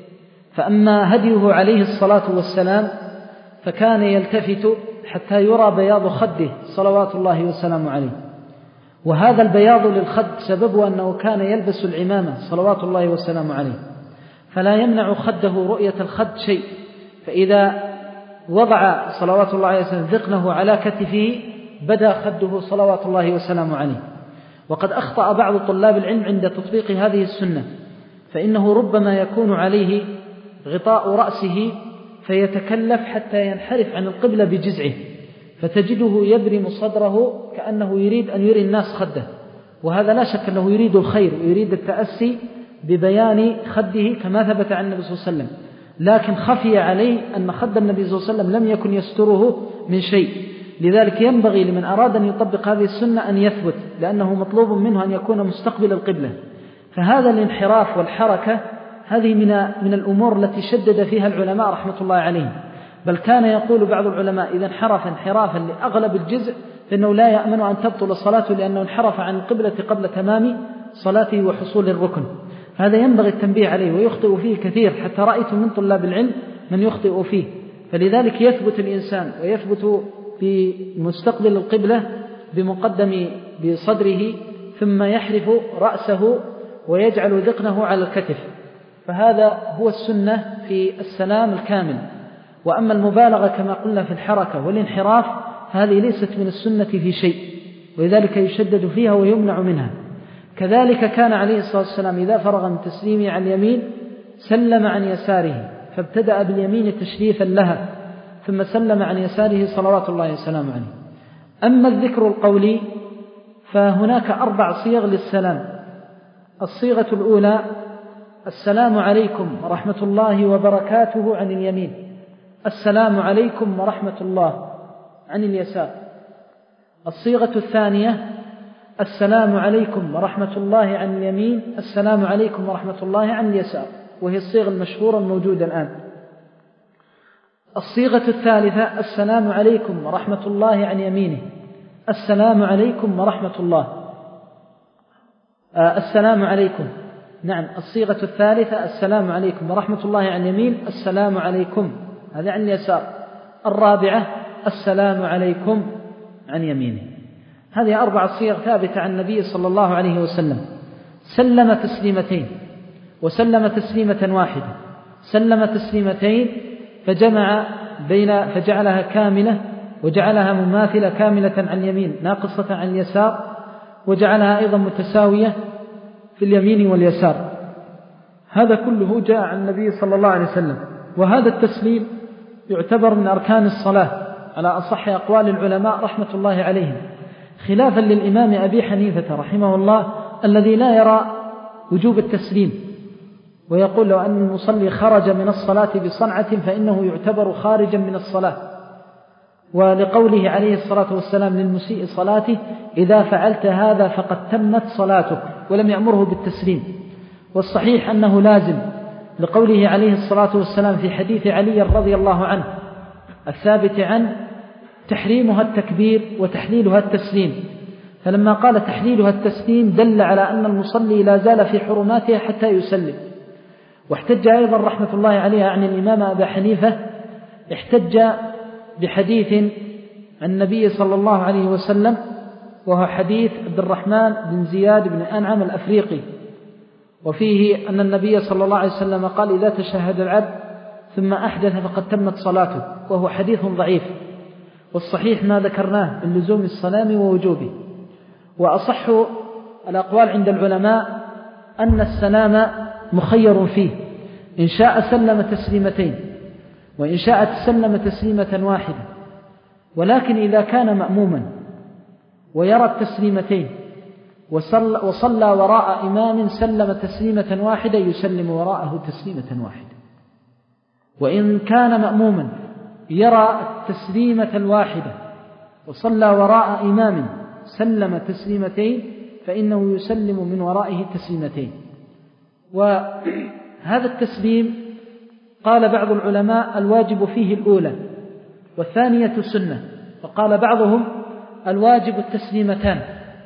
Speaker 2: فأما هديه عليه الصلاة والسلام فكان يلتفت حتى يرى بياض خده صلوات الله وسلامه عليه، وهذا البياض للخد سببه أنه كان يلبس العمامة صلوات الله وسلامه عليه، فلا يمنع خده رؤية الخد شيء. فإذا وضع صلوات الله عليه وسلم ذقنه على كتفه بدا خده صلوات الله وسلامه عليه. وقد أخطأ بعض طلاب العلم عند تطبيق هذه السنة، فإنه ربما يكون عليه غطاء رأسه فيتكلف حتى ينحرف عن القبلة بجزعه، فتجده يبرم صدره كأنه يريد أن يري الناس خده، وهذا لا شك أنه يريد الخير ويريد التأسي ببيان خده كما ثبت عن النبي صلى الله عليه وسلم، لكن خفي عليه أن خد النبي صلى الله عليه وسلم لم يكن يستره من شيء. لذلك ينبغي لمن أراد أن يطبق هذه السنة أن يثبت، لأنه مطلوب منه أن يكون مستقبل القبلة. فهذا الانحراف والحركة هذه من من الأمور التي شدد فيها العلماء رحمة الله عليهم، بل كان يقول بعض العلماء إذا انحرف انحرافا لأغلب الجزء فإنه لا يأمن أن تبطل صلاته، لأنه انحرف عن القبلة قبل تمام صلاته وحصول الركن. هذا ينبغي التنبيه عليه، ويخطئ فيه كثير، حتى رأيت من طلاب العلم من يخطئ فيه. فلذلك يثبت الإنسان ويثبت بمستقبل القبلة بمقدم بصدره، ثم يحرف رأسه ويجعل ذقنه على الكتف، فهذا هو السنة في السلام الكامل. وأما المبالغة كما قلنا في الحركة والانحراف هذه ليست من السنة في شيء، ولذلك يشدد فيها ويمنع منها. كذلك كان عليه الصلاة والسلام إذا فرغ من تسليمه عن اليمين سلم عن يساره، فابتدأ باليمين تشريفا لها، ثم سلم عن يساره صلوات الله وسلامه عليه. أما الذكر القولي فهناك أربع صيغ للسلام. الصيغة الأولى السلام عليكم ورحمة الله وبركاته عن اليمين، السلام عليكم ورحمة الله عن اليسار. الصيغة الثانية السلام عليكم ورحمة الله عن اليمين، السلام عليكم ورحمة الله عن اليسار، وهي الصيغة المشهورة الموجودة الآن. الصيغة الثالثة السلام عليكم ورحمة الله عن يمينه، السلام عليكم ورحمة الله آه السلام عليكم نعم الصيغة الثالثة السلام عليكم ورحمة الله عن يمين، السلام عليكم هذا عن اليسار. الرابعة السلام عليكم عن يمينه. هذه أربع صيغ ثابتة عن النبي صلى الله عليه وسلم. سلم تسليمتين وسلم تسليمة واحدة، سلم تسليمتين فجمع بين فجعلها كاملة وجعلها مماثلة كاملة عن اليمين ناقصة عن اليسار، وجعلها أيضا متساوية في اليمين واليسار. هذا كله جاء عن النبي صلى الله عليه وسلم. وهذا التسليم يعتبر من أركان الصلاة على أصح أقوال العلماء رحمة الله عليهم، خلافا للإمام أبي حنيفة رحمه الله الذي لا يرى وجوب التسليم، ويقول لو أن المصلي خرج من الصلاة بصنعة فإنه يعتبر خارجا من الصلاة، ولقوله عليه الصلاة والسلام للمسيء صلاته إذا فعلت هذا فقد تمت صلاتك، ولم يأمره بالتسليم. والصحيح أنه لازم، لقوله عليه الصلاة والسلام في حديث علي رضي الله عنه الثابت عنه تحريمها التكبير وتحليلها التسليم، فلما قال تحليلها التسليم دل على أن المصلي لا زال في حرماتها حتى يسلم. واحتج أيضا رحمة الله عليه عن الإمام أبا حنيفة، احتج بحديث عن النبي صلى الله عليه وسلم، وهو حديث عبد الرحمن بن زياد بن أنعم الأفريقي، وفيه أن النبي صلى الله عليه وسلم قال: إذا تشهد العبد ثم أحدث فقد تمت صلاته، وهو حديث ضعيف. والصحيح ما ذكرناه من لزوم السلام ووجوبه. وأصح الأقوال عند العلماء أن السلام مخير فيه، إن شاء سلم تسليمتين وإن شاء تسلم تسليمة واحدة، ولكن إذا كان مأموما ويرى التسليمتين وصلى, وصلى وراء إمام سلم تسليمة واحدة يسلم وراءه تسليمة واحدة. وإن كان مأموما يرى التسليمة الواحدة وصلى وراء إمام سلم تسليمتين فإنه يسلم من ورائه تسليمتين. وهذا التسليم قال بعض العلماء الواجب فيه الأولى والثانية سنة، وقال بعضهم الواجب التسليمتان.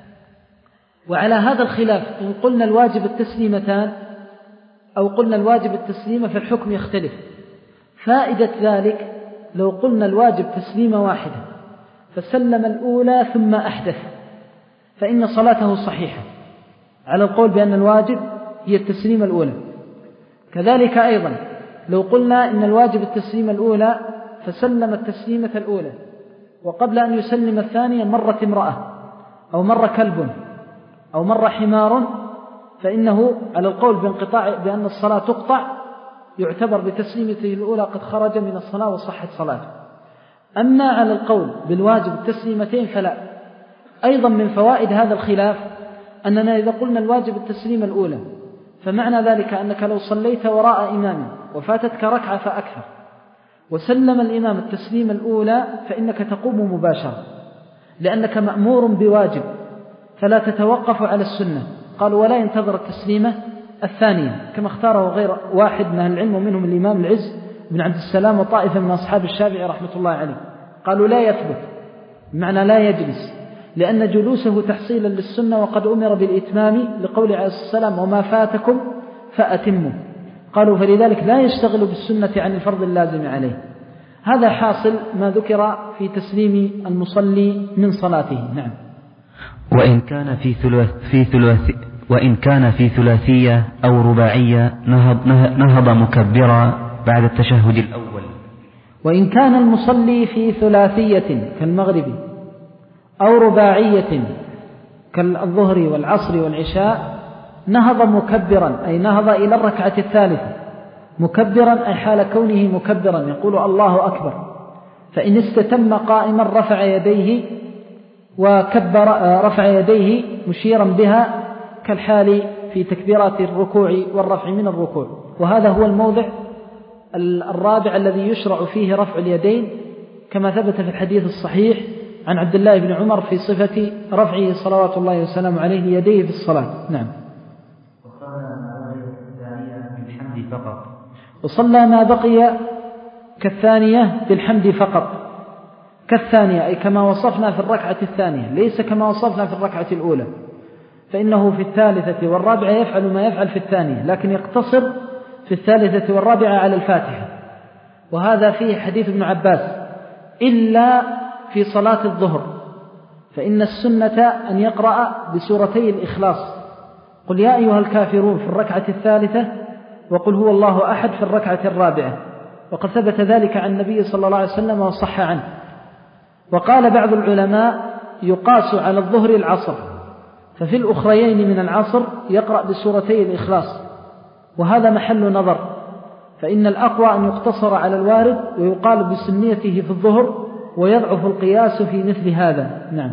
Speaker 2: وعلى هذا الخلاف إن قلنا الواجب التسليمتان أو قلنا الواجب التسليمة فالحكم يختلف. فائدة ذلك لو قلنا الواجب تسليمة واحدة فسلم الأولى ثم أحدث فإن صلاته صحيحة، على القول بأن الواجب هي التسليمة الأولى. كذلك أيضا لو قلنا إن الواجب التسليمة الأولى فسلم التسليمة الأولى وقبل أن يسلم الثانية مرت امرأة أو مر كلب أو مر حمار فإنه على القول بانقطاع بأن الصلاة تقطع يعتبر بتسليمته الأولى قد خرج من الصلاة وصحت صلاته. أما على القول بالواجب التسليمتين فلا. أيضا من فوائد هذا الخلاف أننا إذا قلنا الواجب التسليمة الأولى فمعنى ذلك أنك لو صليت وراء إمام وفاتتك ركعة فأكثر وسلم الإمام التسليمة الأولى فإنك تقوم مباشرة، لأنك مأمور بواجب فلا تتوقف على السنة. قالوا ولا ينتظر التسليمة الثانية كما اختاره غير واحد من أهل العلم ومنهم الإمام العز بن عبد السلام وطائفة من أصحاب الشافعي رحمة الله عليه. قالوا لا يثبت، بمعنى لا يجلس، لأن جلوسه تحصيلا للسنة وقد أمر بالإتمام لقول عليه الصلاة والسلام وما فاتكم فأتموا. قالوا فلذلك لا يشتغل بالسنة عن الفرض اللازم عليه. هذا حاصل ما ذكر في تسليم المصلي من صلاته. نعم.
Speaker 1: وإن كان في ثلاث في ثلاث وإن كان في ثلاثية أو رباعية نهض, نهض مكبرا بعد التشهد الأول.
Speaker 2: وإن كان المصلي في ثلاثية كالمغرب أو رباعية كالظهر والعصر والعشاء نهض مكبرا، أي نهض إلى الركعة الثالثة مكبرا، أي حال كونه مكبرا يقول الله أكبر. فإن استتم قائما رفع يديه وكبر رفع يديه مشيرا بها كالحال في تكبيرات الركوع والرفع من الركوع. وهذا هو الموضع الرابع الذي يشرع فيه رفع اليدين كما ثبت في الحديث الصحيح عن عبد الله بن عمر في صفة رفعه صلوات الله وسلامه عليه ليديه في الصلاة. نعم. وصلى ما بقي كالثانية بالحمد فقط، كالثانية أي كما وصفنا في الركعة الثانية، ليس كما وصفنا في الركعة الأولى، فإنه في الثالثة والرابعة يفعل ما يفعل في الثانية، لكن يقتصر في الثالثة والرابعة على الفاتحة. وهذا فيه حديث ابن عباس إلا في صلاة الظهر، فإن السنة أن يقرأ بسورتي الإخلاص، قل يا أيها الكافرون في الركعة الثالثة وقل هو الله أحد في الركعة الرابعة، وقد ثبت ذلك عن النبي صلى الله عليه وسلم وصح عنه. وقال بعض العلماء يقاس على الظهر العصر، ففي الأخريين من العصر يقرأ بسورتي الإخلاص، وهذا محل نظر، فإن الأقوى أن يقتصر على الوارد ويقال بسنيته في الظهر، ويضعف القياس في مثل هذا. نعم.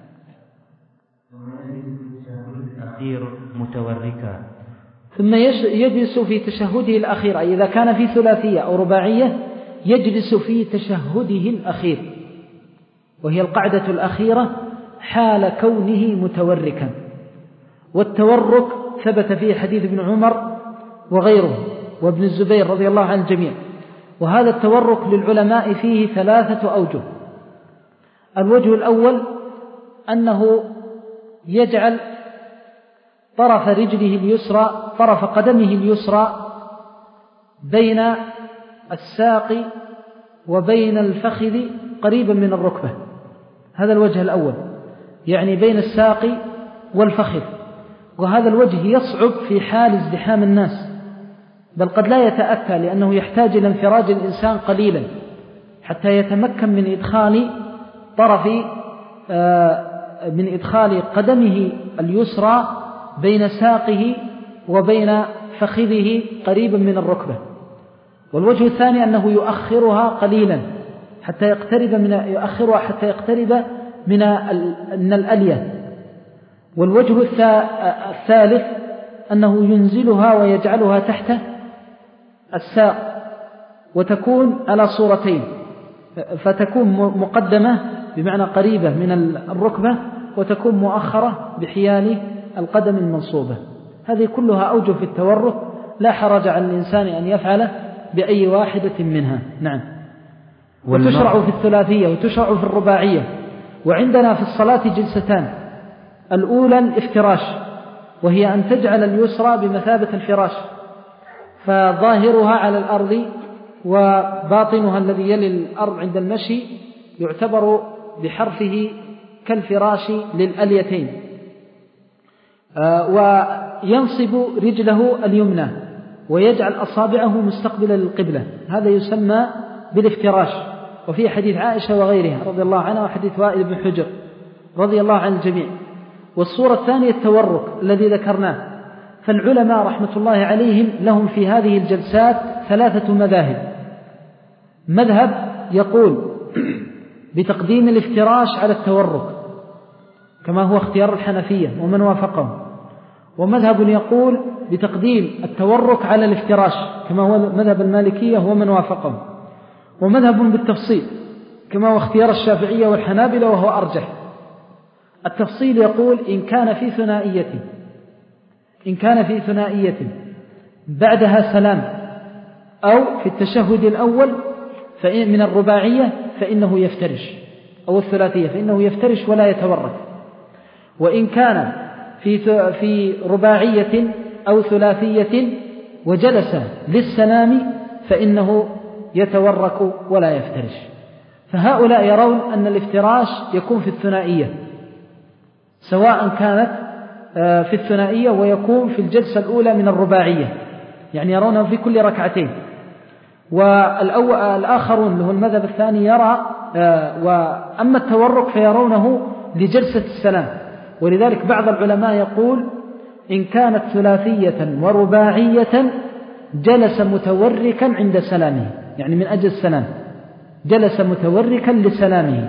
Speaker 1: الأخير متوركا،
Speaker 2: ثم يجلس في تشهده الأخير، أي إذا كان في ثلاثية أو رباعية يجلس في تشهده الأخير، وهي القعدة الأخيرة حال كونه متوركا. والتورك ثبت فيه حديث ابن عمر وغيره وابن الزبير رضي الله عن الجميع. وهذا التورك للعلماء فيه ثلاثة أوجه. الوجه الأول أنه يجعل طرف رجله اليسرى طرف قدمه اليسرى بين الساق وبين الفخذ قريبا من الركبة، هذا الوجه الأول، يعني بين الساق والفخذ. وهذا الوجه يصعب في حال ازدحام الناس، بل قد لا يتأتى، لأنه يحتاج إلى انفراج الإنسان قليلا حتى يتمكن من إدخال طرف من إدخال قدمه اليسرى بين ساقه وبين فخذه قريبا من الركبة. والوجه الثاني أنه يؤخرها قليلا حتى يقترب من يؤخرها حتى يقترب من من الألية. والوجه الثالث أنه ينزلها ويجعلها تحت الساق، وتكون على صورتين، فتكون مقدمة بمعنى قريبة من الركبة، وتكون مؤخرة بحيال القدم المنصوبة. هذه كلها أوجه في التورك، لا حرج على الإنسان أن يفعل بأي واحدة منها. نعم. وتشرع في الثلاثية وتشرع في الرباعية. وعندنا في الصلاة جلستان، الأولى الافتراش، وهي أن تجعل اليسرى بمثابة الفراش، فظاهرها على الأرض وباطنها الذي يلي الأرض عند المشي يعتبر بحرفه كالفراش للأليتين. وينصب رجله اليمنى ويجعل أصابعه مستقبلا للقبلة، هذا يسمى بالافتراش. وفي حديث عائشة وغيرها رضي الله عنها وحديث وائل بن حجر رضي الله عن الجميع. والصورة الثانية التورك الذي ذكرناه. فالعلماء رحمة الله عليهم لهم في هذه الجلسات ثلاثة مذاهب. مذهب يقول بتقديم الافتراش على التورك كما هو اختيار الحنفية ومن وافقهم، ومذهب يقول بتقديم التورك على الافتراش كما هو مذهب المالكية ومن وافقهم، ومذهب بالتفصيل كما هو اختيار الشافعية والحنابلة وهو أرجح. التفصيل يقول إن كان في ثنائية إن كان في ثنائية بعدها سلام أو في التشهد الأول فإن من الرباعية فإنه يفترش، أو الثلاثية فإنه يفترش ولا يتورك. وإن كان في في رباعية أو ثلاثية وجلس للسلام فإنه يتورك ولا يفترش. فهؤلاء يرون أن الافتراش يكون في الثنائية، سواء كانت في الثنائية ويكون في الجلسة الأولى من الرباعية، يعني يرونه في كل ركعتين. والآخرون له المذهب الثاني يرى وأما التورك فيرونه لجلسة السلام. ولذلك بعض العلماء يقول إن كانت ثلاثية ورباعية جلس متوركا عند سلامه، يعني من أجل السلام جلس متوركا لسلامه،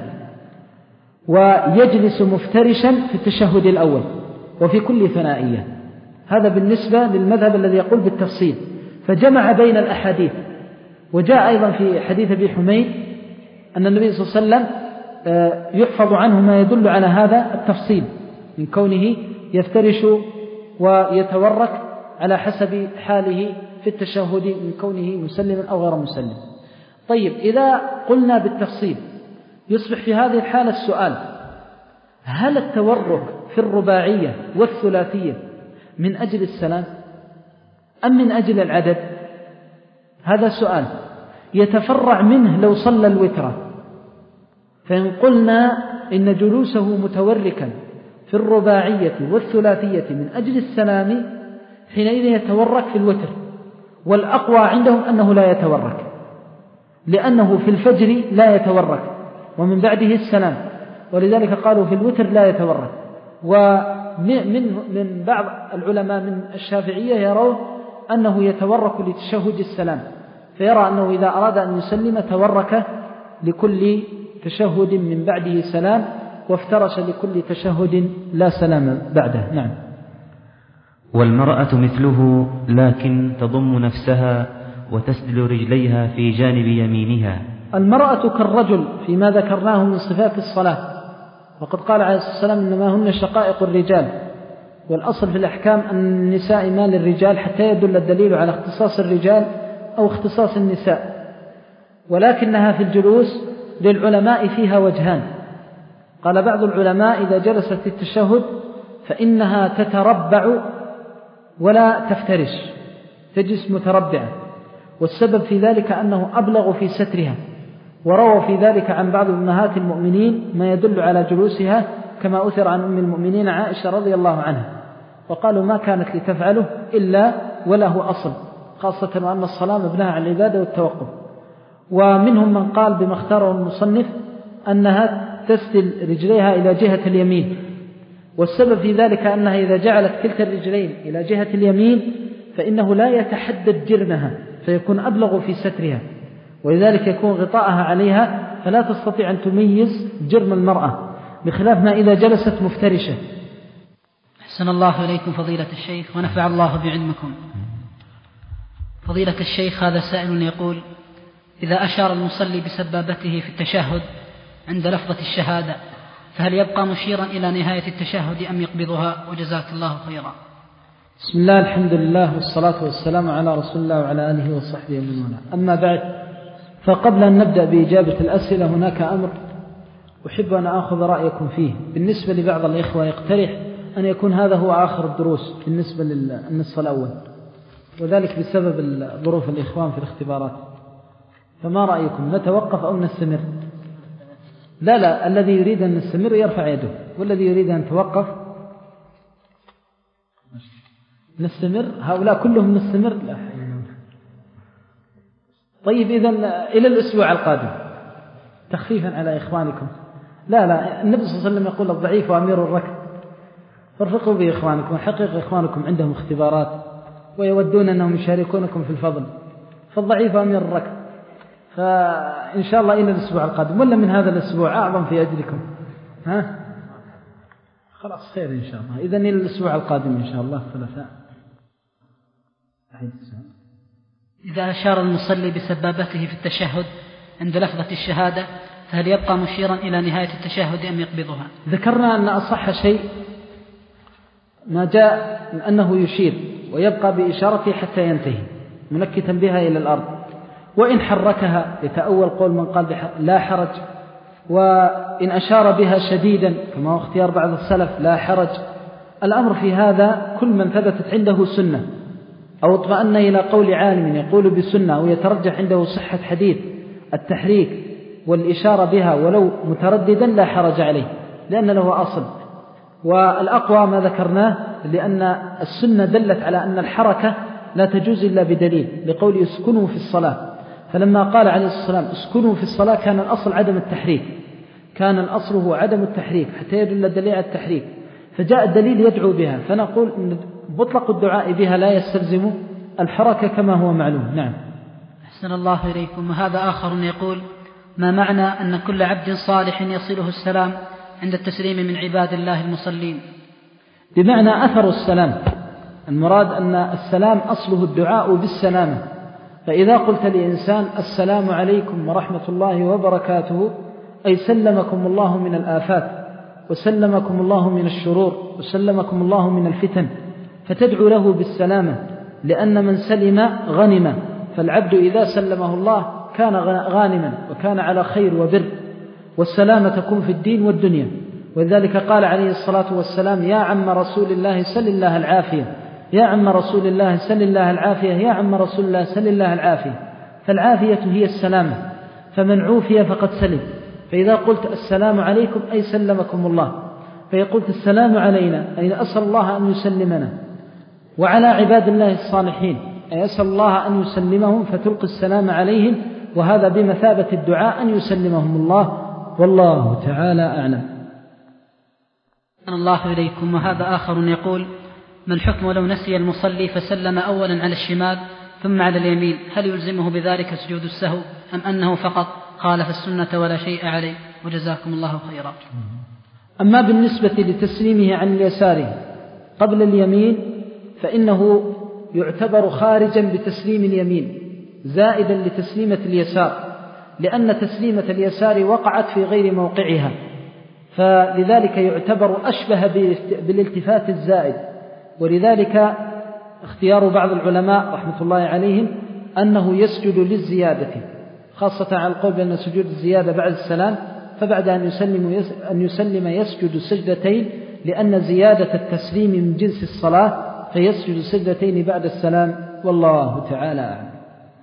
Speaker 2: ويجلس مفترشا في التشهد الأول وفي كل ثنائية. هذا بالنسبة للمذهب الذي يقول بالتفصيل، فجمع بين الأحاديث. وجاء أيضا في حديث أبي حميد أن النبي صلى الله عليه وسلم يحفظ عنه ما يدل على هذا التفصيل من كونه يفترش ويتورك على حسب حاله في التشهد من كونه مسلما أو غير مسلم. طيب، إذا قلنا بالتفصيل يصبح في هذه الحالة السؤال: هل التورك في الرباعية والثلاثية من أجل السلام أم من أجل العدد؟ هذا سؤال يتفرع منه لو صلى الوتر. فإن قلنا إن جلوسه متوركا في الرباعية والثلاثية من أجل السلام حينئذ يتورك في الوتر، والأقوى عندهم أنه لا يتورك، لأنه في الفجر لا يتورك ومن بعده السلام، ولذلك قالوا في الوتر لا يتورك. ومن من بعض العلماء من الشافعية يرون أنه يتورك لتشهد السلام، فيرى أنه إذا أراد أن يسلم تورك لكل تشهد من بعده سلام، وافترش لكل تشهد لا سلام بعده. نعم.
Speaker 1: والمرأة مثله، لكن تضم نفسها وتسدل رجليها في جانب يمينها.
Speaker 2: المرأة كالرجل فيما ذكرناه من صفات الصلاة، وقد قال عليه الصلاة والسلام إنما هن شقائق الرجال. والأصل في الأحكام أن النساء ما للرجال حتى يدل الدليل على اختصاص الرجال أو اختصاص النساء، ولكنها في الجلوس للعلماء فيها وجهان. قال بعض العلماء إذا جلست في التشهد فإنها تتربع ولا تفترش، تجلس متربعة. والسبب في ذلك أنه أبلغ في سترها، وروى في ذلك عن بعض أمهات المؤمنين ما يدل على جلوسها كما أثر عن أم المؤمنين عائشة رضي الله عنها، وقالوا ما كانت لتفعله إلا وله أصل، خاصة وأن الصلاة مبناها على العبادة والتوقف. ومنهم من قال بما اختاره المصنف أنها تسدل رجليها إلى جهة اليمين، والسبب في ذلك أنها إذا جعلت كلتا الرجلين إلى جهة اليمين فإنه لا يتحدد جرمها فيكون أبلغ في سترها، ولذلك يكون غطاءها عليها فلا تستطيع أن تميز جرم المرأة، بخلاف ما إذا جلست مفترشة.
Speaker 3: أحسن الله إليكم فضيلة الشيخ ونفع الله بعلمكم. فضيلة الشيخ، هذا سائل يقول: إذا أشار المصلي بسبابته في التشهد عند لفظة الشهادة فهل يبقى مشيرا إلى نهاية التشهد أم يقبضها؟ وجزاك الله خيرا.
Speaker 2: بسم الله، الحمد لله، والصلاة والسلام على رسول الله وعلى آله وصحبه ومن. أما بعد، فقبل أن نبدأ بإجابة الأسئلة هناك أمر أحب أن أخذ رأيكم فيه. بالنسبة لبعض الإخوة يقترح أن يكون هذا هو آخر الدروس بالنسبة للنصف الأول، وذلك بسبب ظروف الإخوان في الاختبارات، فما رأيكم، نتوقف أو نستمر؟ لا لا، الذي يريد أن نستمر يرفع يده، والذي يريد أن نتوقف نستمر. هؤلاء كلهم نستمر؟ لا. طيب، إذن إلى الأسبوع القادم تخفيفا على إخوانكم. لا لا، النبي صلى الله عليه وسلم يقول: الضعيف وأمير الركب، فارفقوا بإخوانكم، حقيقة إخوانكم عندهم اختبارات ويودون أنهم يشاركونكم في الفضل، فالضعيف وأمير الركب. فإن شاء الله إلى الأسبوع القادم، ولا من هذا الأسبوع أعظم في أجلكم. ها خلاص، خير إن شاء الله. إذن إلى الأسبوع القادم إن شاء الله الثلاثاء.
Speaker 3: إذا أشار المصلي بسبابته في التشهد عند لفظة الشهادة فهل يبقى مشيرا إلى نهاية التشهد أم يقبضها؟
Speaker 2: ذكرنا أن أصح شيء ما جاء من أنه يشير ويبقى بإشارته حتى ينتهي منكتا بها إلى الأرض، وإن حركها يتأول قول من قال لا حرج، وإن أشار بها شديدا كما هو اختيار بعض السلف لا حرج. الأمر في هذا كل من ثبتت عنده سنة أو اطمأن إلى قول عالم يقول بسنة أو يترجح عنده صحة حديث التحريك والإشارة بها ولو مترددا لا حرج عليه، لأن له أصل. والأقوى ما ذكرناه لأن السنة دلت على أن الحركة لا تجوز إلا بدليل، لقول اسكنوا في الصلاة، فلما قال عليه الصلاة والسلام اسكنوا في الصلاة كان الأصل عدم التحريك، كان الأصل هو عدم التحريك حتى يدل الدليل على التحريك، فجاء الدليل يدعو بها، فنقول إن مطلق الدعاء بها لا يستلزم الحركة كما هو معلوم. نعم.
Speaker 3: أحسن الله إليكم. وهذا آخر يقول: ما معنى أن كل عبد صالح يصله السلام عند التسليم من عباد الله المصلين؟
Speaker 2: بمعنى أثر السلام، المراد أن السلام أصله الدعاء بالسلامة، فإذا قلت لإنسان السلام عليكم ورحمة الله وبركاته أي سلمكم الله من الآفات وسلمكم الله من الشرور وسلمكم الله من الفتن، فتدعو له بالسلامة، لأن من سلم غنم، فالعبد إذا سلمه الله كان غانما وكان على خير وبر، والسلامة تكون في الدين والدنيا. ولذلك قال عليه الصلاة والسلام: يا عم رسول الله سل الله العافية، يا عم رسول الله سل الله العافية، يا عم رسول الله سل الله العافية. فالعافية هي السلامة، فمن عوفي فقد سلم. فإذا قلت السلام عليكم أي سلمكم الله، فإذا قلت السلام علينا أي أسأل الله أن يسلمنا، وعلى عباد الله الصالحين أي أسأل الله أن يسلمهم، فتلقي السلام عليهم، وهذا بمثابة الدعاء أن يسلمهم الله، والله تعالى أعلم.
Speaker 3: الله إليكم. وهذا آخر يقول: ما الحكم لو نسي المصلي فسلم أولا على الشمال ثم على اليمين، هل يلزمه بذلك سجود السهو أم أنه فقط خالف السنة ولا شيء عليه؟ وجزاكم الله خيرا.
Speaker 2: أما بالنسبة لتسليمه عن اليسار قبل اليمين فإنه يعتبر خارجا بتسليم اليمين زائدا لتسليمة اليسار، لأن تسليمة اليسار وقعت في غير موقعها، فلذلك يعتبر أشبه بالالتفات الزائد. ولذلك اختيار بعض العلماء رحمة الله عليهم أنه يسجد للزيادة، خاصة على القول بأن سجود الزيادة بعد السلام، فبعد أن يسلم, أن يسلم يسجد سجدتين، لأن زيادة التسليم من جنس الصلاة، فيسجد سجدتين بعد السلام، والله تعالى أعلم.
Speaker 3: أحسن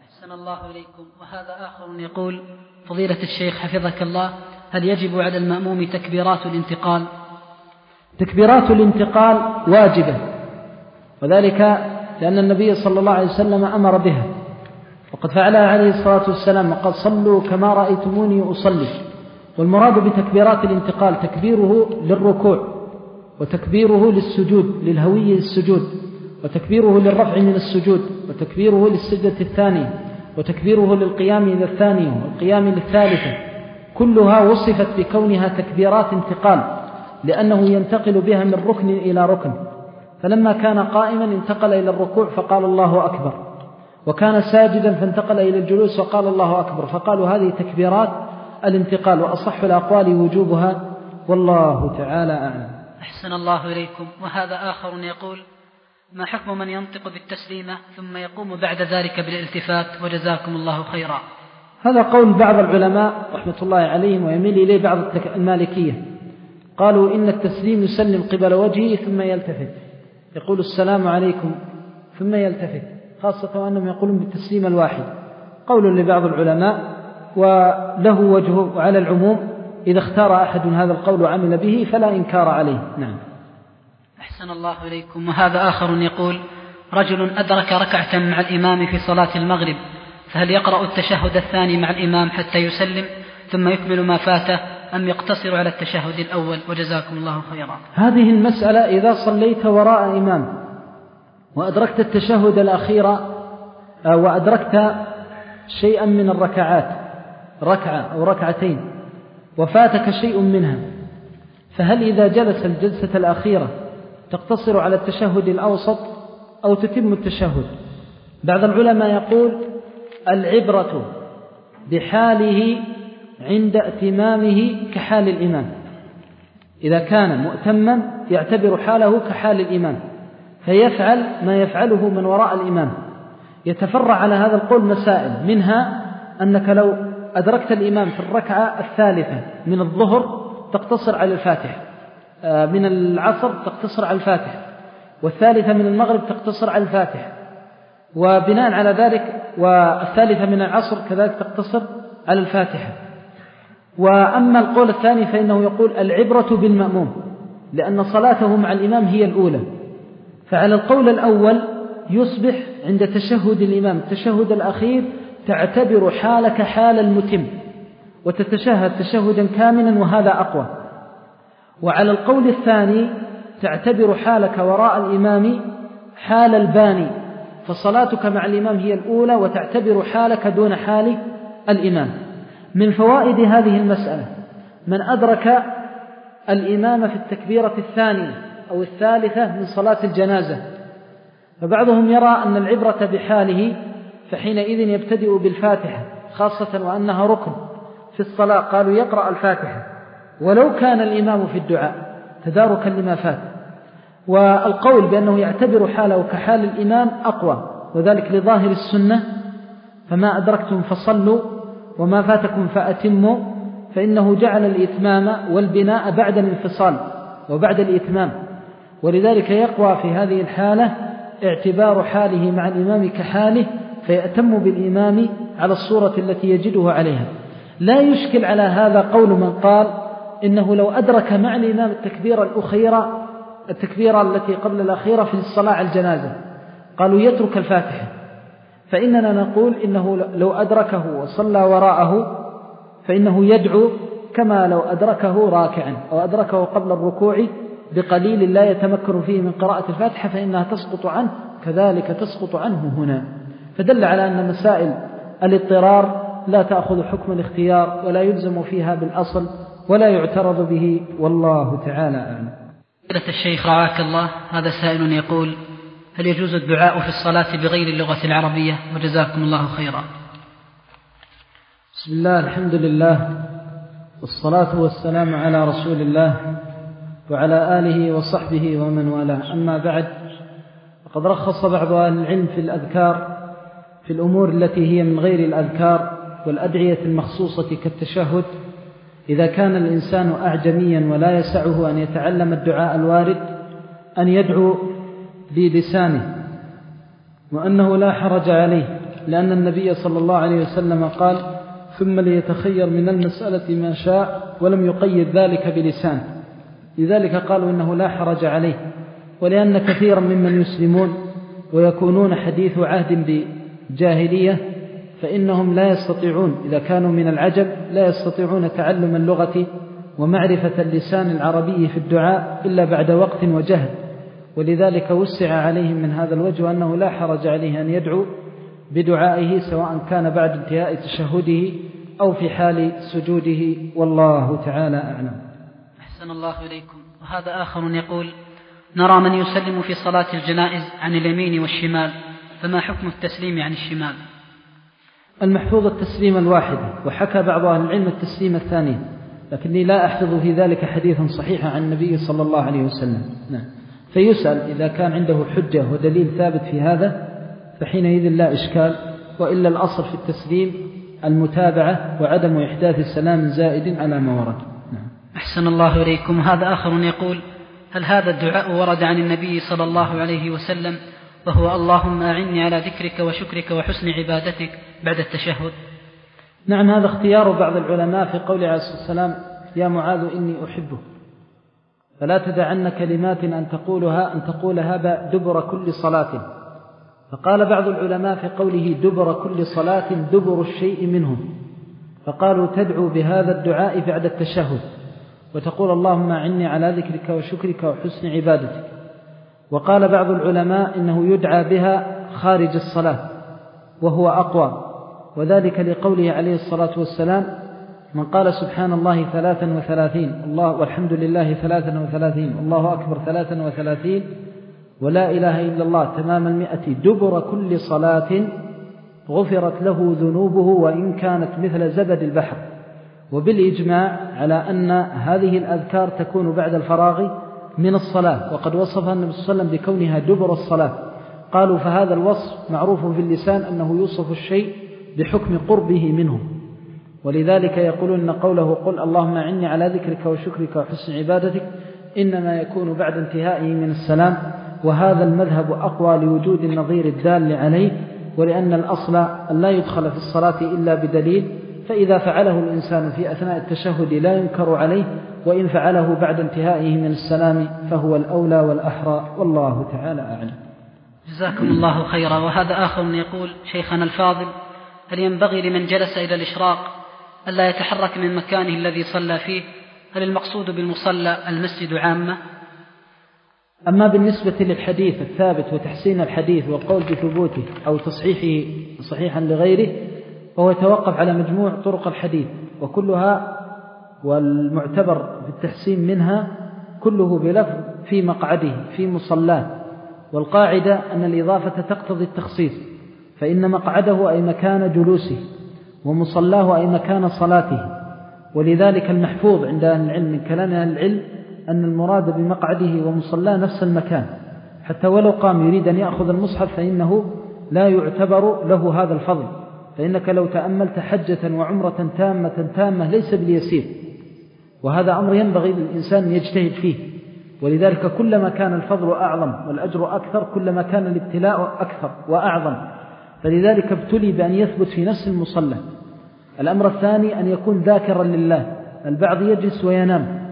Speaker 3: الله إليكم. وهذا آخر يقول: فضيلة الشيخ حفظك الله، هل يجب على المأموم تكبيرات الانتقال؟
Speaker 2: تكبيرات الانتقال واجبة، وذلك لأن النبي صلى الله عليه وسلم أمر بها، وقد فعلها عليه الصلاة والسلام وقد صلوا كما رأيتموني أصلي. والمراد بتكبيرات الانتقال تكبيره للركوع، وتكبيره للسجود للهوي للسجود، وتكبيره للرفع من السجود، وتكبيره للسجدة الثانية، وتكبيره للقيام إلى الثانية والقيام للثالثة، كلها وصفت بكونها تكبيرات انتقال، لأنه ينتقل بها من ركن إلى ركن. فلما كان قائما انتقل إلى الركوع فقال الله أكبر، وكان ساجدا فانتقل إلى الجلوس وقال الله أكبر، فقالوا هذه تكبيرات الانتقال، وأصح الأقوال وجوبها، والله تعالى أعلم.
Speaker 3: أحسن الله إليكم. وهذا آخر يقول: ما حكم من ينطق بالتسليمة ثم يقوم بعد ذلك بالالتفات؟ وجزاكم الله خيرا.
Speaker 2: هذا قول بعض العلماء رحمة الله عليهم، ويميل إليه بعض المالكية، قالوا إن التسليم يسلم قبل وجهه ثم يلتفت، يقول السلام عليكم ثم يلتفت، خاصة وأنهم يقولون بالتسليم الواحد. قول لبعض العلماء وله وجهه، وعلى العموم إذا اختار أحد هذا القول وعمل به فلا إنكار عليه. نعم.
Speaker 3: أحسن الله إليكم. وهذا آخر يقول: رجل أدرك ركعة مع الإمام في صلاة المغرب، فهل يقرأ التشهد الثاني مع الإمام حتى يسلم ثم يكمل ما فاته، أم يقتصر على التشهد الأول؟ وجزاكم الله خيرا.
Speaker 2: هذه المسألة إذا صليت وراء إمام وأدركت التشهد الأخير وأدركت شيئا من الركعات، ركعة أو ركعتين، وفاتك شيء منها، فهل إذا جلس الجلسة الأخيرة تقتصر على التشهد الأوسط أو تتم التشهد؟ بعض العلماء يقول العبرة بحاله عند ائتمامه كحال الإمام، إذا كان مؤتما يعتبر حاله كحال الإمام فيفعل ما يفعله من وراء الإمام. يتفرع على هذا القول مسائل، منها أنك لو أدركت الإمام في الركعة الثالثة من الظهر تقتصر على الفاتحة، من العصر تقتصر على الفاتحة، والثالثة من المغرب تقتصر على الفاتحة، وبناء على ذلك والثالثة من العصر كذلك تقتصر على الفاتحة. وأما القول الثاني فإنه يقول العبرة بالمأموم، لأن صلاته مع الإمام هي الأولى. فعلى القول الأول يصبح عند تشهد الإمام التشهد الأخير تعتبر حالك حال المتم وتتشهد تشهدا كاملا، وهذا أقوى. وعلى القول الثاني تعتبر حالك وراء الإمام حال الباني، فصلاتك مع الإمام هي الأولى وتعتبر حالك دون حال الإمام. من فوائد هذه المسألة من أدرك الإمام في التكبيرة الثانية أو الثالثة من صلاة الجنازة، فبعضهم يرى أن العبرة بحاله، فحينئذ يبتدئ بالفاتحة، خاصة وأنها ركن في الصلاة، قالوا يقرأ الفاتحة ولو كان الإمام في الدعاء تداركا لما فات. والقول بأنه يعتبر حاله كحال الإمام أقوى، وذلك لظاهر السنة: فما أدركتم فصلوا وما فاتكم فأتموا، فإنه جعل الإتمام والبناء بعد الانفصال وبعد الإتمام، ولذلك يقوى في هذه الحالة اعتبار حاله مع الإمام كحاله، فيأتم بالإمام على الصورة التي يجده عليها. لا يشكل على هذا قول من قال إنه لو أدرك مع الإمام التكبيرة الأخيرة التكبيرة التي قبل الأخيرة في الصلاة على الجنازة، قالوا يترك الفاتحة. فإننا نقول إنه لو أدركه وصلى وراءه فإنه يدعو كما لو أدركه راكعا أو أدركه قبل الركوع بقليل لا يتمكن فيه من قراءة الفاتحة، فإنها تسقط عنه كذلك تسقط عنه هنا. فدل على أن مسائل الاضطرار لا تأخذ حكم الاختيار ولا يلزم فيها بالأصل ولا يعترض به، والله تعالى أعلم.
Speaker 3: فضيلة الشيخ رعاك الله، هذا سائل يقول: هل يجوز الدعاء في الصلاة بغير اللغة العربية؟ وجزاكم الله خيرا.
Speaker 2: بسم الله، الحمد لله، والصلاة والسلام على رسول الله وعلى آله وصحبه ومن والاه. أما بعد، فقد رخص بعض أهل العلم في الأذكار في الأمور التي هي من غير الأذكار والأدعية المخصوصة كالتشهد، إذا كان الإنسان أعجميا ولا يسعه أن يتعلم الدعاء الوارد أن يدعو بلسانه، وأنه لا حرج عليه، لأن النبي صلى الله عليه وسلم قال ثم ليتخير من المسألة ما شاء ولم يقيد ذلك بلسان، لذلك قالوا إنه لا حرج عليه. ولأن كثيرا ممن يسلمون ويكونون حديث عهد بجاهلية فإنهم لا يستطيعون إذا كانوا من العجم لا يستطيعون تعلم اللغة ومعرفة اللسان العربي في الدعاء إلا بعد وقت وجهد، ولذلك وسع عليهم من هذا الوجه أنه لا حرج عليه أن يدعو بدعائه سواء كان بعد انتهاء تشهده أو في حال سجوده، والله تعالى أعلم.
Speaker 3: أحسن الله إليكم. وهذا آخر يقول: نرى من يسلم في صلاة الجنائز عن اليمين والشمال، فما حكم التسليم عن الشمال؟
Speaker 2: المحفوظ التسليم الواحد، وحكى بعض أهل العلم التسليم الثاني، لكني لا أحفظ في ذلك حديثا صحيحا عن النبي صلى الله عليه وسلم. نعم. فيسأل إذا كان عنده حجة ودليل ثابت في هذا فحينئذ لا إشكال، وإلا الأصل في التسليم المتابعة وعدم إحداث السلام زائد على ما ورد. نعم.
Speaker 3: أحسن الله إليكم. هذا آخر يقول: هل هذا الدعاء ورد عن النبي صلى الله عليه وسلم وهو اللهم أعني على ذكرك وشكرك وحسن عبادتك بعد التشهد؟
Speaker 2: نعم، هذا اختيار بعض العلماء في قول عليه الصلاة والسلام: يا معاذ إني أحبه فلا تدعن كلمات أن تقولها أن تقولها دبر كل صلاة. فقال بعض العلماء في قوله دبر كل صلاة دبر الشيء منه، فقالوا تدعو بهذا الدعاء بعد التشهد وتقول اللهم أعني على ذكرك وشكرك وحسن عبادتك. وقال بعض العلماء إنه يدعى بها خارج الصلاة وهو أقوى، وذلك لقوله عليه الصلاة والسلام: من قال سبحان الله ثلاثا وثلاثين الله والحمد لله ثلاثا وثلاثين الله أكبر ثلاثا وثلاثين ولا إله إلا الله تمام المئة دبر كل صلاة غفرت له ذنوبه وإن كانت مثل زبد البحر. وبالإجماع على أن هذه الأذكار تكون بعد الفراغ من الصلاة، وقد وصفها النبي صلى الله عليه وسلم بكونها دبر الصلاة. قالوا فهذا الوصف معروف في اللسان أنه يوصف الشيء بحكم قربه منه، ولذلك يقولون أن قوله قل اللهم أعني على ذكرك وشكرك وحسن عبادتك إنما يكون بعد انتهائه من السلام، وهذا المذهب أقوى لوجود النظير الدال عليه، ولأن الأصل أن لا يدخل في الصلاة إلا بدليل، فإذا فعله الإنسان في أثناء التشهد لا ينكر عليه، وإن فعله بعد انتهائه من السلام فهو الأولى والأحرى، والله تعالى أعلم.
Speaker 3: جزاكم الله خيرا. وهذا آخر يقول: شيخنا الفاضل، هل ينبغي لمن جلس إلى الإشراق ألا يتحرك من مكانه الذي صلى فيه؟ هل المقصود بالمصلى المسجد عامة؟
Speaker 2: أما بالنسبة للحديث الثابت وتحسين الحديث والقول بثبوته أو تصحيحه صحيحا لغيره فهو يتوقف على مجموع طرق الحديث وكلها، والمعتبر في التحسين منها كله بلفظ في مقعده في مصلاه، والقاعدة أن الإضافة تقتضي التخصيص، فإن مقعده أي مكان جلوسه ومصلاه أي مكان صلاته. ولذلك المحفوظ عند أهل العلم من كلام أهل العلم أن المراد بمقعده ومصلاه نفس المكان، حتى ولو قام يريد أن يأخذ المصحف فإنه لا يعتبر له هذا الفضل، فإنك لو تأملت حجة وعمرة تامة تامة ليس باليسير، وهذا أمر ينبغي للإنسان أن يجتهد فيه. ولذلك كلما كان الفضل أعظم والأجر أكثر كلما كان الابتلاء أكثر وأعظم، فلذلك ابتلي بأن يثبت في نفس المصلى. الأمر الثاني أن يكون ذاكرا لله، البعض يجلس وينام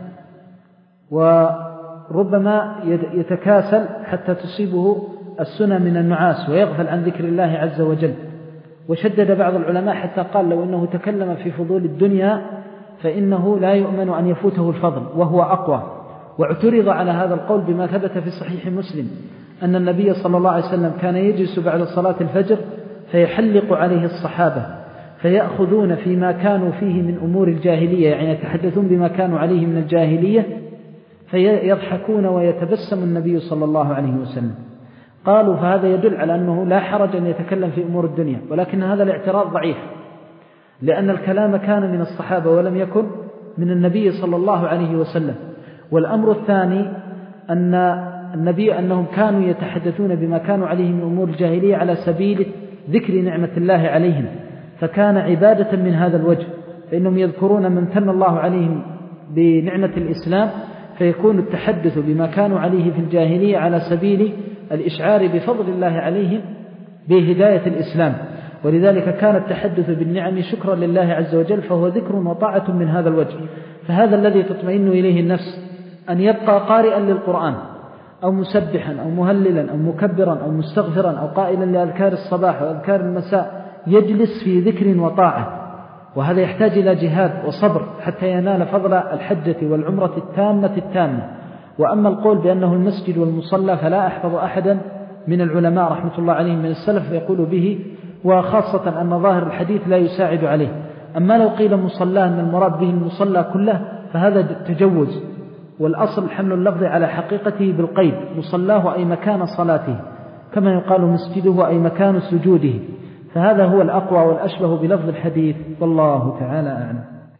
Speaker 2: وربما يتكاسل حتى تصيبه السنة من النعاس ويغفل عن ذكر الله عز وجل. وشدد بعض العلماء حتى قال لو أنه تكلم في فضول الدنيا فإنه لا يؤمن أن يفوته الفضل، وهو أقوى. واعترض على هذا القول بما ثبت في صحيح مسلم أن النبي صلى الله عليه وسلم كان يجلس بعد صلاة الفجر فيحلق عليه الصحابة فيأخذون فيما كانوا فيه من أمور الجاهلية، يعني يتحدثون بما كانوا عليه من الجاهلية، فيضحكون ويتبسم النبي صلى الله عليه وسلم. قالوا فهذا يدل على أنه لا حرج أن يتكلم في أمور الدنيا، ولكن هذا الاعتراض ضعيف، لأن الكلام كان من الصحابة ولم يكن من النبي صلى الله عليه وسلم. والأمر الثاني أن النبي أنهم كانوا يتحدثون بما كانوا عليه من أمور الجاهلية على سبيل ذكر نعمة الله عليهم، فكان عبادة من هذا الوجه، فإنهم يذكرون من تن الله عليهم بنعمة الإسلام، فيكون التحدث بما كانوا عليه في الجاهلية على سبيل الإشعار بفضل الله عليهم بهداية الإسلام. ولذلك كان التحدث بالنعم شكرا لله عز وجل، فهو ذكر وطاعة من هذا الوجه. فهذا الذي تطمئن إليه النفس، أن يبقى قارئا للقرآن أو مسبحا أو مهللا أو مكبرا أو مستغفرا أو قائلا لأذكار الصباح وأذكار المساء، يجلس في ذكر وطاعة، وهذا يحتاج إلى جهاد وصبر حتى ينال فضل الحجة والعمرة التامة التامة. وأما القول بأنه المسجد والمصلى فلا أحفظ أحدا من العلماء رحمة الله عليهم من السلف يقول به، وخاصة أن ظاهر الحديث لا يساعد عليه. أما لو قيل مصلى أن المراد به المصلى كله فهذا تجوز، والأصل حمل اللفظ على حقيقته بالقيد، مصلاه أي مكان صلاته، كما يقال مسجده أي مكان سجوده، فهذا هو الأقوى والأشبه بلفظ الحديث، والله تعالى أعلم.